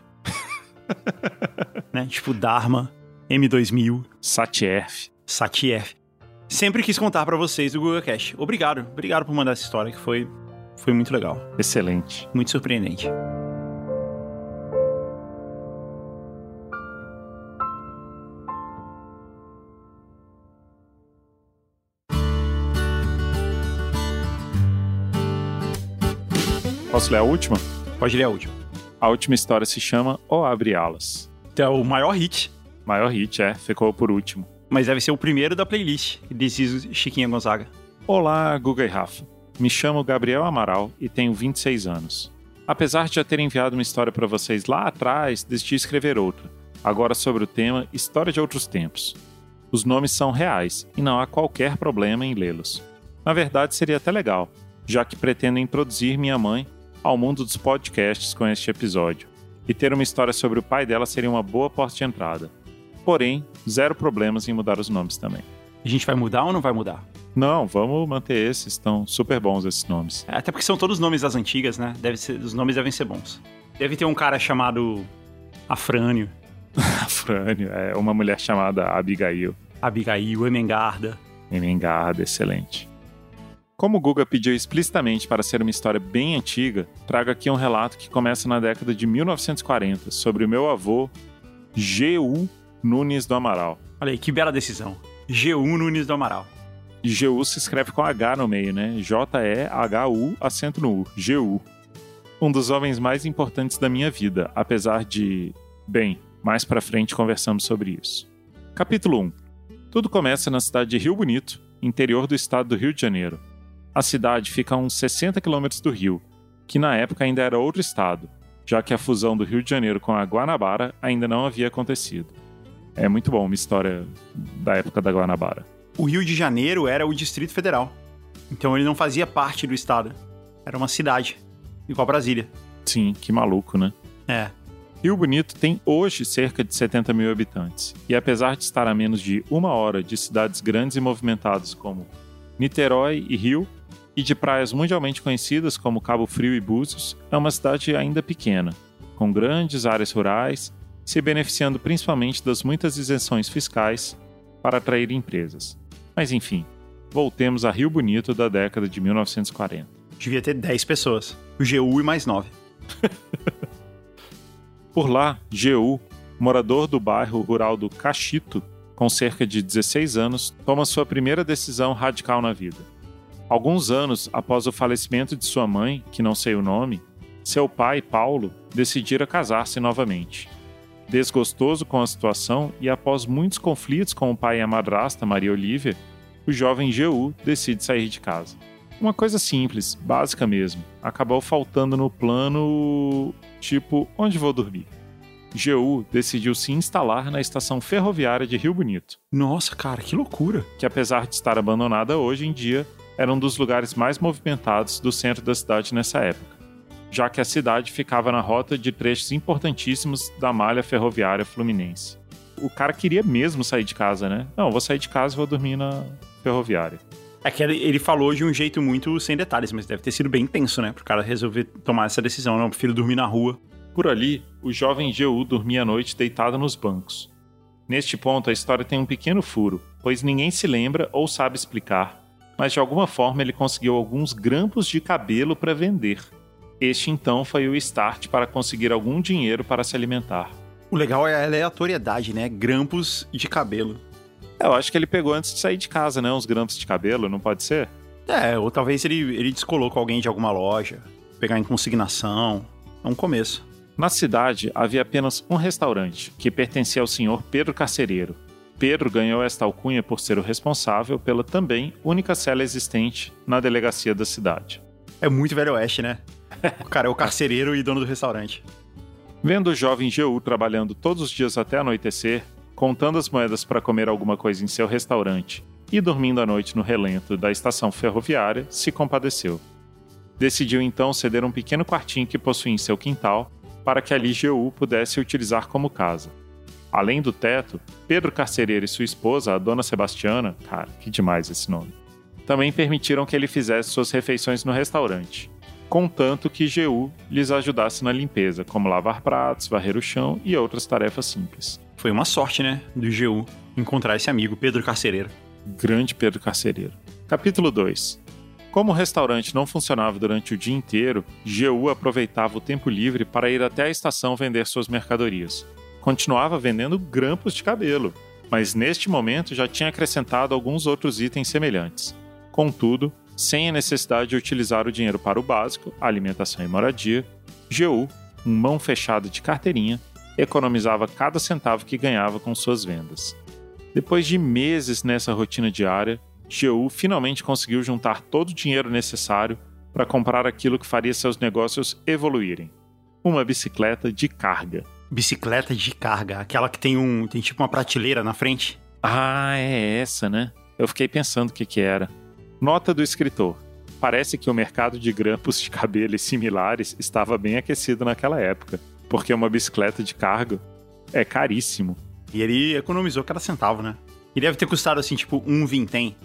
Né? Tipo Dharma, M2000, Satie-F. Sempre quis contar pra vocês do GugaCast. Obrigado por mandar essa história, que foi muito legal. Excelente. Muito surpreendente. Posso ler a última? Pode ler a última. A última história se chama O Abre Alas. É o maior hit. Maior hit, ficou por último. Mas deve ser o primeiro da playlist, diz Chiquinha Gonzaga. Olá, Guga e Rafa. Me chamo Gabriel Amaral e tenho 26 anos. Apesar de já ter enviado uma história para vocês lá atrás, decidi escrever outra. Agora sobre o tema História de Outros Tempos. Os nomes são reais e não há qualquer problema em lê-los. Na verdade, seria até legal, já que pretendo introduzir minha mãe ao mundo dos podcasts com este episódio. E ter uma história sobre o pai dela seria uma boa porta de entrada. Porém, 0 problemas em mudar os nomes também. A gente vai mudar ou não vai mudar? Não, vamos manter esses. Estão super bons esses nomes. Até porque são todos nomes das antigas, né? Os nomes devem ser bons. Deve ter um cara chamado Afrânio. Afrânio, uma mulher chamada Abigail. Emengarda. Emengarda, excelente. Como o Guga pediu explicitamente para ser uma história bem antiga, trago aqui um relato que começa na década de 1940, sobre o meu avô, G.U. Nunes do Amaral. Olha aí, que bela decisão. G.U. Nunes do Amaral. E G.U. se escreve com H no meio, né? J-E-H-U, acento no U. G.U. Um dos homens mais importantes da minha vida, apesar de... Bem, mais pra frente conversamos sobre isso. Capítulo 1. Tudo começa na cidade de Rio Bonito, interior do estado do Rio de Janeiro. A cidade fica a uns 60 quilômetros do Rio, que na época ainda era outro estado, já que a fusão do Rio de Janeiro com a Guanabara ainda não havia acontecido. É muito bom uma história da época da Guanabara. O Rio de Janeiro era o Distrito Federal, então ele não fazia parte do estado. Era uma cidade, igual Brasília. Sim, que maluco, né? É. Rio Bonito tem hoje cerca de 70 mil habitantes, e apesar de estar a menos de 1 hora de cidades grandes e movimentadas como Niterói e Rio, e de praias mundialmente conhecidas como Cabo Frio e Búzios, é uma cidade ainda pequena, com grandes áreas rurais, se beneficiando principalmente das muitas isenções fiscais para atrair empresas. Mas enfim, voltemos a Rio Bonito da década de 1940. Devia ter 10 pessoas, o G.U. e mais 9. Por lá, G.U., morador do bairro rural do Cachito, com cerca de 16 anos, toma sua primeira decisão radical na vida. Alguns anos após o falecimento de sua mãe, que não sei o nome, seu pai, Paulo, decidira casar-se novamente. Desgostoso com a situação e após muitos conflitos com o pai e a madrasta, Maria Olívia, o jovem Jeú decide sair de casa. Uma coisa simples, básica mesmo. Acabou faltando no plano, tipo, onde vou dormir? Jeú decidiu se instalar na estação ferroviária de Rio Bonito. Nossa, cara, que loucura. Que apesar de estar abandonada hoje em dia, era um dos lugares mais movimentados do centro da cidade nessa época, já que a cidade ficava na rota de trechos importantíssimos da malha ferroviária fluminense. O cara queria mesmo sair de casa, né? Não, vou sair de casa e vou dormir na ferroviária. É que ele falou de um jeito muito sem detalhes, mas deve ter sido bem tenso, né? Pro cara resolver tomar essa decisão. Não, eu prefiro dormir na rua. Por ali, o jovem Jeú dormia à noite deitado nos bancos. Neste ponto, a história tem um pequeno furo, pois ninguém se lembra ou sabe explicar, mas de alguma forma ele conseguiu alguns grampos de cabelo para vender. Este então foi o start para conseguir algum dinheiro para se alimentar. O legal é a aleatoriedade, né? Grampos de cabelo. Eu acho que ele pegou antes de sair de casa, né? Uns grampos de cabelo, não pode ser? É, ou talvez ele descolou com alguém de alguma loja, pegar em consignação. É um começo. Na cidade, havia apenas um restaurante, que pertencia ao senhor Pedro Carcereiro. Pedro ganhou esta alcunha por ser o responsável pela também única cela existente na delegacia da cidade. É muito Velho Oeste, né? O cara é o carcereiro e dono do restaurante. Vendo o jovem Jeú trabalhando todos os dias até anoitecer, contando as moedas para comer alguma coisa em seu restaurante e dormindo à noite no relento da estação ferroviária, se compadeceu. Decidiu então ceder um pequeno quartinho que possuía em seu quintal para que ali Jeú pudesse utilizar como casa. Além do teto, Pedro Carcereiro e sua esposa, a dona Sebastiana, cara, que demais esse nome, também permitiram que ele fizesse suas refeições no restaurante, contanto que Jeú lhes ajudasse na limpeza, como lavar pratos, varrer o chão e outras tarefas simples. Foi uma sorte, né, do Jeú encontrar esse amigo, Pedro Carcereiro. Grande Pedro Carcereiro. Capítulo 2. Como o restaurante não funcionava durante o dia inteiro, Jeú aproveitava o tempo livre para ir até a estação vender suas mercadorias. Continuava vendendo grampos de cabelo, mas neste momento já tinha acrescentado alguns outros itens semelhantes. Contudo, sem a necessidade de utilizar o dinheiro para o básico, alimentação e moradia, Jeú, um mão fechada de carteirinha, economizava cada centavo que ganhava com suas vendas. Depois de meses nessa rotina diária, Jeú finalmente conseguiu juntar todo o dinheiro necessário para comprar aquilo que faria seus negócios evoluírem. Uma bicicleta de carga. Bicicleta de carga, aquela que tem tipo uma prateleira na frente. Ah, é essa, né? Eu fiquei pensando o que era. Nota do escritor. Parece que o mercado de grampos de cabelo e similares estava bem aquecido naquela época, porque uma bicicleta de carga é caríssimo. E ele economizou cada centavo, né? E deve ter custado, assim, tipo, um vintém.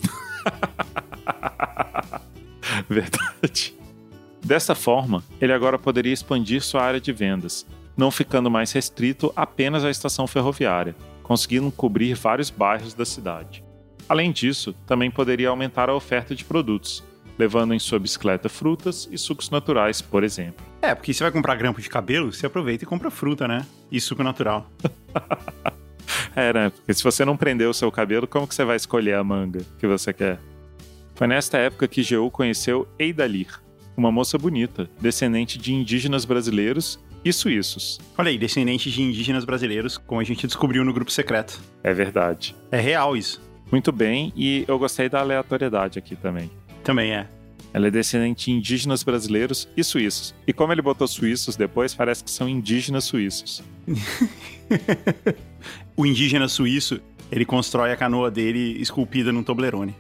Verdade. Dessa forma, ele agora poderia expandir sua área de vendas, não ficando mais restrito apenas à estação ferroviária, conseguindo cobrir vários bairros da cidade. Além disso, também poderia aumentar a oferta de produtos, levando em sua bicicleta frutas e sucos naturais, por exemplo. É, porque você vai comprar grampo de cabelo, você aproveita e compra fruta, né? E suco natural. É, né? Porque se você não prender o seu cabelo, como que você vai escolher a manga que você quer? Foi nesta época que Jeú conheceu Eidalir, uma moça bonita, descendente de indígenas brasileiros e suíços. Olha aí, descendente de indígenas brasileiros, como a gente descobriu no grupo secreto. É verdade. É real isso. Muito bem, e eu gostei da aleatoriedade aqui também. Também é. Ela é descendente de indígenas brasileiros e suíços. E como ele botou suíços depois, parece que são indígenas suíços. O indígena suíço, ele constrói a canoa dele esculpida num Toblerone.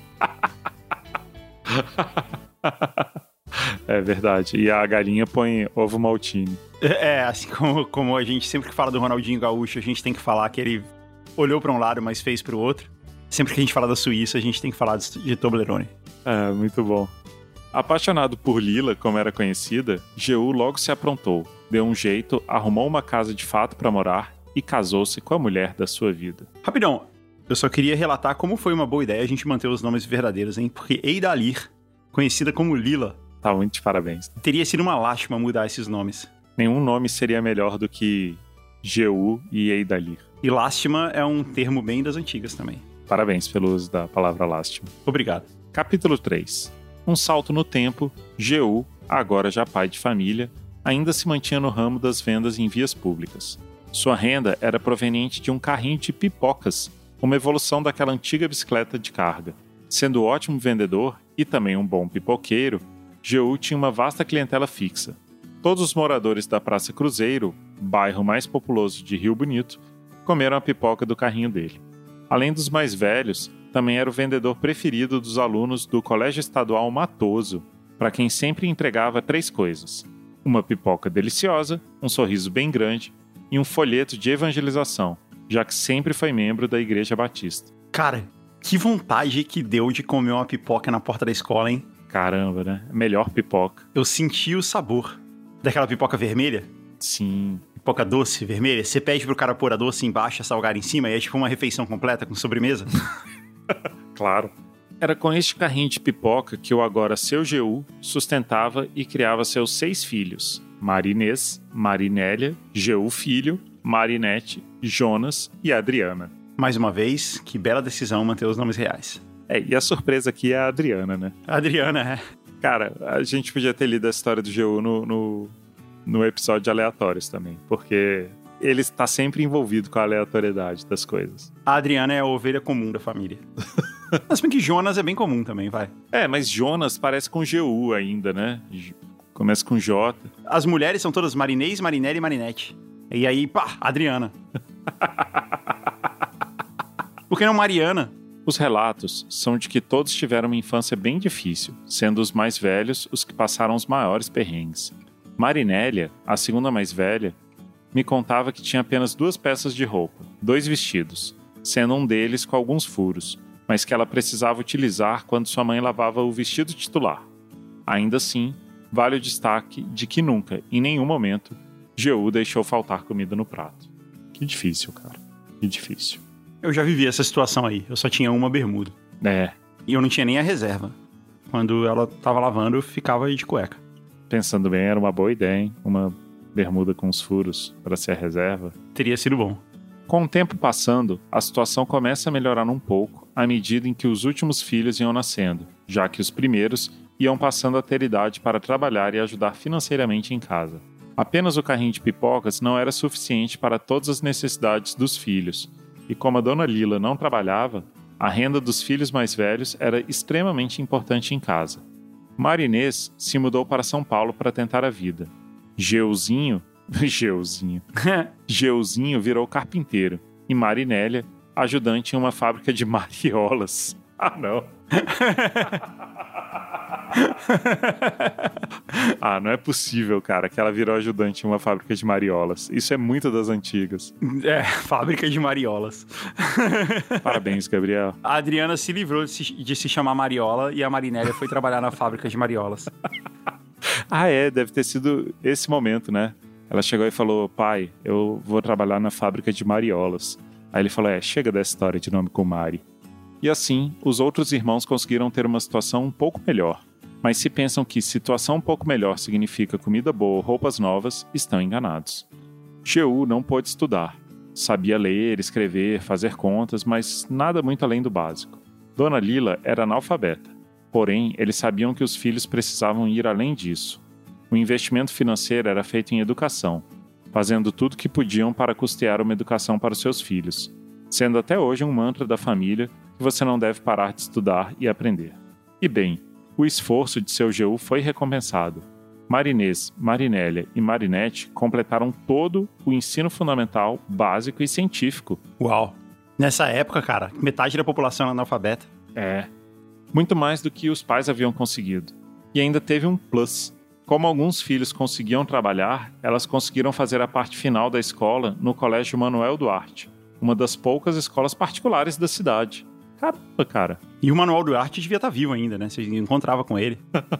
É verdade. E a galinha põe ovo maltine. É, assim como a gente sempre que fala do Ronaldinho Gaúcho, a gente tem que falar que ele olhou para um lado, mas fez para o outro. Sempre que a gente fala da Suíça, a gente tem que falar de Toblerone. É, muito bom. Apaixonado por Lila, como era conhecida, Jeú logo se aprontou, deu um jeito, arrumou uma casa de fato para morar e casou-se com a mulher da sua vida. Rapidão, eu só queria relatar como foi uma boa ideia a gente manter os nomes verdadeiros, hein? Porque Eidalir, conhecida como Lila, tá muito de parabéns. Teria sido uma lástima mudar esses nomes. Nenhum nome seria melhor do que Jeú e Eidalir. E lástima é um termo bem das antigas também. Parabéns pelo uso da palavra lástima. Obrigado. Capítulo 3. Um salto no tempo, Jeú, agora já pai de família, ainda se mantinha no ramo das vendas em vias públicas. Sua renda era proveniente de um carrinho de pipocas, uma evolução daquela antiga bicicleta de carga. Sendo ótimo vendedor e também um bom pipoqueiro, Jeú tinha uma vasta clientela fixa. Todos os moradores da Praça Cruzeiro, bairro mais populoso de Rio Bonito, comeram a pipoca do carrinho dele. Além dos mais velhos, também era o vendedor preferido dos alunos do Colégio Estadual Matoso, para quem sempre entregava 3 coisas: uma pipoca deliciosa, um sorriso bem grande e um folheto de evangelização, já que sempre foi membro da Igreja Batista. Cara, que vontade que deu de comer uma pipoca na porta da escola, hein? Caramba, né? Melhor pipoca. Eu senti o sabor daquela pipoca vermelha. Sim. Pipoca doce, vermelha. Você pede pro cara pôr a doce embaixo e a salgada em cima, e é tipo uma refeição completa com sobremesa. Claro. Era com este carrinho de pipoca que o agora seu Jeú sustentava e criava seus 6 filhos: Marinês, Marinélia, Jeú filho, Marinete, Jonas e Adriana. Mais uma vez, que bela decisão manter os nomes reais. E a surpresa aqui é a Adriana, né? A Adriana, é. Cara, a gente podia ter lido a história do Jeú no episódio de aleatórios também, porque ele está sempre envolvido com a aleatoriedade das coisas. A Adriana é a ovelha comum da família. Mas bem que Jonas é bem comum também, vai. Mas Jonas parece com Jeú ainda, né? Começa com J. As mulheres são todas Marinês, Marinélia e Marinete. E aí, pá, Adriana. Por que não Mariana? Os relatos são de que todos tiveram uma infância bem difícil, sendo os mais velhos os que passaram os maiores perrengues. Marinélia, a segunda mais velha, me contava que tinha apenas 2 peças de roupa, 2 vestidos, sendo um deles com alguns furos, mas que ela precisava utilizar quando sua mãe lavava o vestido titular. Ainda assim, vale o destaque de que nunca, em nenhum momento, Jeú deixou faltar comida no prato. Que difícil, cara. Que difícil. Eu já vivi essa situação aí. Eu só tinha uma bermuda. E eu não tinha nem a reserva. Quando ela tava lavando, eu ficava aí de cueca. Pensando bem, era uma boa ideia, hein? Uma bermuda com os furos para ser a reserva. Teria sido bom. Com o tempo passando, a situação começa a melhorar um pouco à medida em que os últimos filhos iam nascendo, já que os primeiros iam passando a ter idade para trabalhar e ajudar financeiramente em casa. Apenas o carrinho de pipocas não era suficiente para todas as necessidades dos filhos, e como a dona Lila não trabalhava, a renda dos filhos mais velhos era extremamente importante em casa. Marinês se mudou para São Paulo para tentar a vida. Geuzinho virou carpinteiro e Marinélia, ajudante em uma fábrica de mariolas. Ah, não. Não é possível, cara, que ela virou ajudante em uma fábrica de mariolas. Isso é muito das antigas. Fábrica de mariolas. Parabéns, Gabriel. A Adriana se livrou de se chamar Mariola e a Marinélia foi trabalhar na fábrica de mariolas. Deve ter sido esse momento, né? Ela chegou e falou: pai, eu vou trabalhar na fábrica de mariolas. Aí ele falou: chega dessa história de nome com Mari. E assim, os outros irmãos conseguiram ter uma situação um pouco melhor. Mas se pensam que situação um pouco melhor significa comida boa ou roupas novas, estão enganados. Jeú não pôde estudar. Sabia ler, escrever, fazer contas, mas nada muito além do básico. Dona Lila era analfabeta. Porém, eles sabiam que os filhos precisavam ir além disso. O investimento financeiro era feito em educação, fazendo tudo o que podiam para custear uma educação para os seus filhos, sendo até hoje um mantra da família que você não deve parar de estudar e aprender. E bem, o esforço de seu Jeú foi recompensado. Marinês, Marinélia e Marinete completaram todo o ensino fundamental, básico e científico. Uau! Nessa época, cara, metade da população era analfabeta. Muito mais do que os pais haviam conseguido. E ainda teve um plus. Como alguns filhos conseguiam trabalhar, elas conseguiram fazer a parte final da escola no Colégio Manuel Duarte, uma das poucas escolas particulares da cidade. Caramba, cara. E o Manuel Duarte devia estar vivo ainda, né? Você encontrava com ele.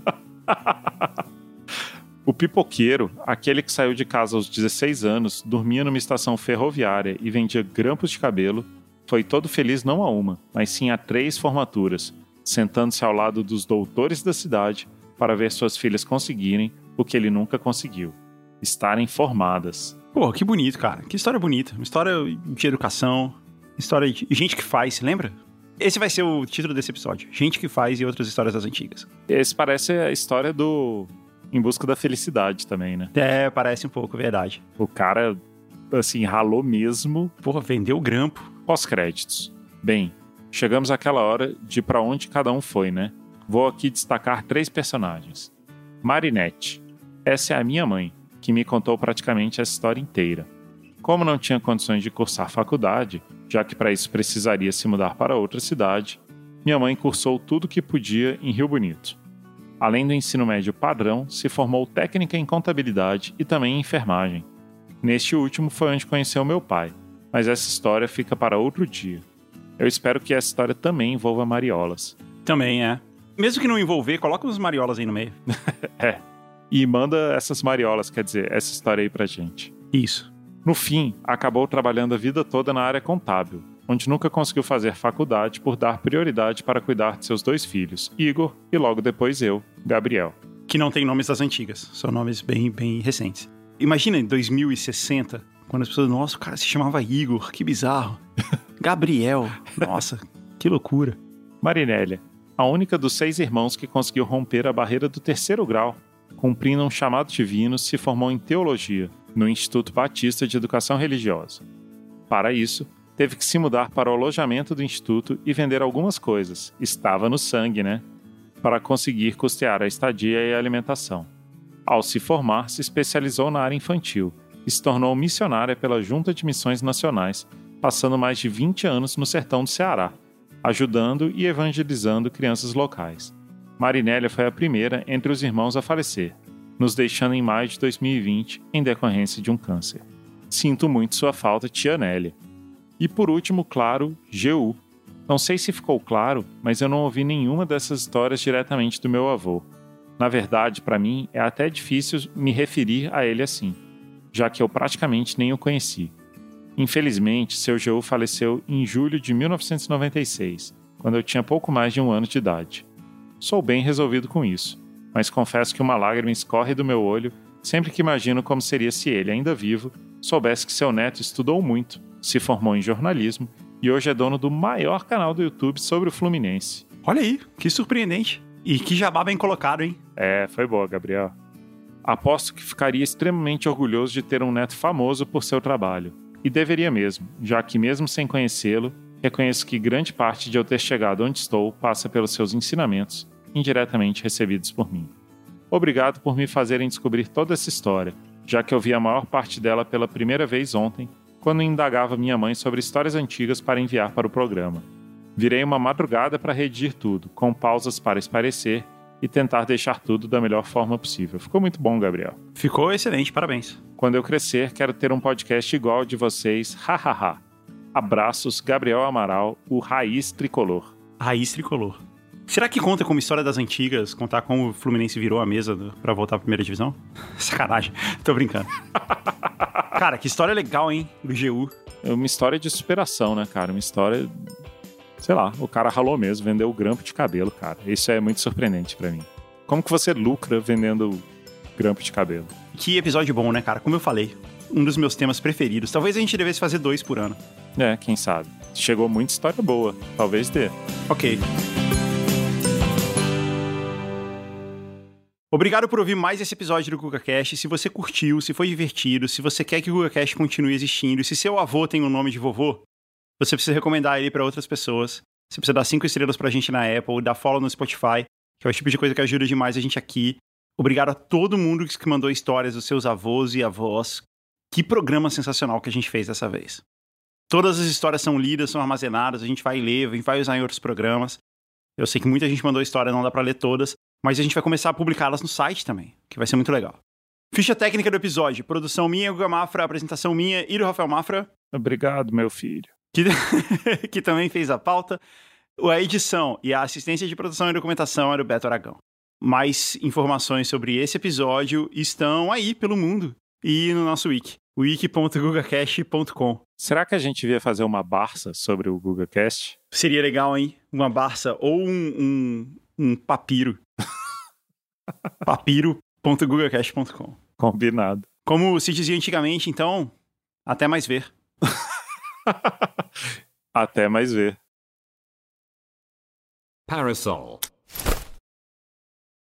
O pipoqueiro, aquele que saiu de casa aos 16 anos, dormia numa estação ferroviária e vendia grampos de cabelo, foi todo feliz não a uma, mas sim a 3 formaturas, sentando-se ao lado dos doutores da cidade para ver suas filhas conseguirem o que ele nunca conseguiu: estarem formadas. Pô, que bonito, cara. Que história bonita. Uma história de educação, história de gente que faz, lembra? Esse vai ser o título desse episódio: Gente que Faz e Outras Histórias das Antigas. Esse parece a história do Em Busca da Felicidade também, né? Parece um pouco, verdade. O cara assim, ralou mesmo. Porra, vendeu o grampo. Pós-créditos. Bem, chegamos àquela hora de pra onde cada um foi, né? Vou aqui destacar 3 personagens. Marinette. Essa é a minha mãe, que me contou praticamente essa história inteira. Como não tinha condições de cursar faculdade, já que para isso precisaria se mudar para outra cidade, minha mãe cursou tudo que podia em Rio Bonito. Além do ensino médio padrão, se formou técnica em contabilidade e também em enfermagem. Neste último foi onde conheceu meu pai, mas essa história fica para outro dia. Eu espero que essa história também envolva mariolas. Também, é. Mesmo que não envolver, coloca uns mariolas aí no meio. É. E manda essas mariolas, quer dizer, essa história aí pra gente. Isso. No fim, acabou trabalhando a vida toda na área contábil, onde nunca conseguiu fazer faculdade por dar prioridade para cuidar de seus 2 filhos, Igor e logo depois eu, Gabriel. Que não tem nomes das antigas, são nomes bem recentes. Imagina em 2060, quando as pessoas, nossa, o cara se chamava Igor, que bizarro. Gabriel, nossa, que loucura. Marinélia, a única dos 6 irmãos que conseguiu romper a barreira do 3º grau, cumprindo um chamado divino, se formou em teologia, no Instituto Batista de Educação Religiosa. Para isso, teve que se mudar para o alojamento do instituto e vender algumas coisas, estava no sangue, né? Para conseguir custear a estadia e a alimentação. Ao se formar, se especializou na área infantil e se tornou missionária pela Junta de Missões Nacionais, passando mais de 20 anos no sertão do Ceará, ajudando e evangelizando crianças locais. Marinélia foi a primeira entre os irmãos a falecer, nos deixando em maio de 2020 em decorrência de um câncer. Sinto muito sua falta, tia Nélia. E por último, claro, GU. Não sei se ficou claro, mas eu não ouvi nenhuma dessas histórias diretamente do meu avô. Na verdade, para mim, é até difícil me referir a ele assim, já que eu praticamente nem o conheci. Infelizmente, seu GU faleceu em julho de 1996, quando eu tinha pouco mais de 1 ano de idade. Sou bem resolvido com isso, mas confesso que uma lágrima escorre do meu olho sempre que imagino como seria se ele, ainda vivo, soubesse que seu neto estudou muito, se formou em jornalismo e hoje é dono do maior canal do YouTube sobre o Fluminense. Olha aí, que surpreendente. E que jabá bem colocado, hein? É, foi boa, Gabriel. Aposto que ficaria extremamente orgulhoso de ter um neto famoso por seu trabalho. E deveria mesmo, já que mesmo sem conhecê-lo, reconheço que grande parte de eu ter chegado onde estou passa pelos seus ensinamentos, indiretamente recebidos por mim. Obrigado por me fazerem descobrir toda essa história, já que eu vi a maior parte dela pela primeira vez ontem, quando indagava minha mãe sobre histórias antigas para enviar para o programa. Virei uma madrugada para redigir tudo, com pausas para esparecer e tentar deixar tudo da melhor forma possível. Ficou muito bom, Gabriel. Ficou excelente, parabéns. Quando eu crescer, quero ter um podcast igual ao de vocês, hahaha. Abraços, Gabriel Amaral, o Raiz Tricolor. Raiz Tricolor. Será que conta como história das antigas, contar como o Fluminense virou a mesa pra voltar à primeira divisão? Sacanagem, tô brincando. Cara, que história legal, hein, do GU. É uma história de superação, né, cara? Uma história, sei lá, o cara ralou mesmo, vendeu o grampo de cabelo, cara. Isso é muito surpreendente pra mim. Como que você lucra vendendo grampo de cabelo? Que episódio bom, né, cara? Como eu falei, um dos meus temas preferidos. Talvez a gente devesse fazer 2 por ano. É, quem sabe. Chegou muita história boa, talvez dê. Ok. Obrigado por ouvir mais esse episódio do GugaCast. Se você curtiu, se foi divertido, se você quer que o GugaCast continue existindo, se seu avô tem o nome de vovô, você precisa recomendar ele para outras pessoas. Você precisa dar 5 estrelas pra gente na Apple, dar follow no Spotify, que é o tipo de coisa que ajuda demais a gente aqui. Obrigado a todo mundo que mandou histórias dos seus avós e avós. Que programa sensacional que a gente fez dessa vez. Todas as histórias são lidas, são armazenadas, a gente vai ler, a gente vai usar em outros programas. Eu sei que muita gente mandou história, não dá pra ler todas, mas a gente vai começar a publicá-las no site também, que vai ser muito legal. Ficha técnica do episódio, produção minha, Guga Mafra, apresentação minha e do Rafael Mafra. Obrigado, meu filho. Que também fez a pauta. A edição e a assistência de produção e documentação era o Beto Aragão. Mais informações sobre esse episódio estão aí pelo mundo e no nosso wiki, wiki.gugacast.com. Será que a gente devia fazer uma Barça sobre o GugaCast? Seria legal, hein? Uma Barça ou um papiro. papiro.gugacast.com. Combinado. Como se dizia antigamente, então, até mais ver. Até mais ver. Parasol.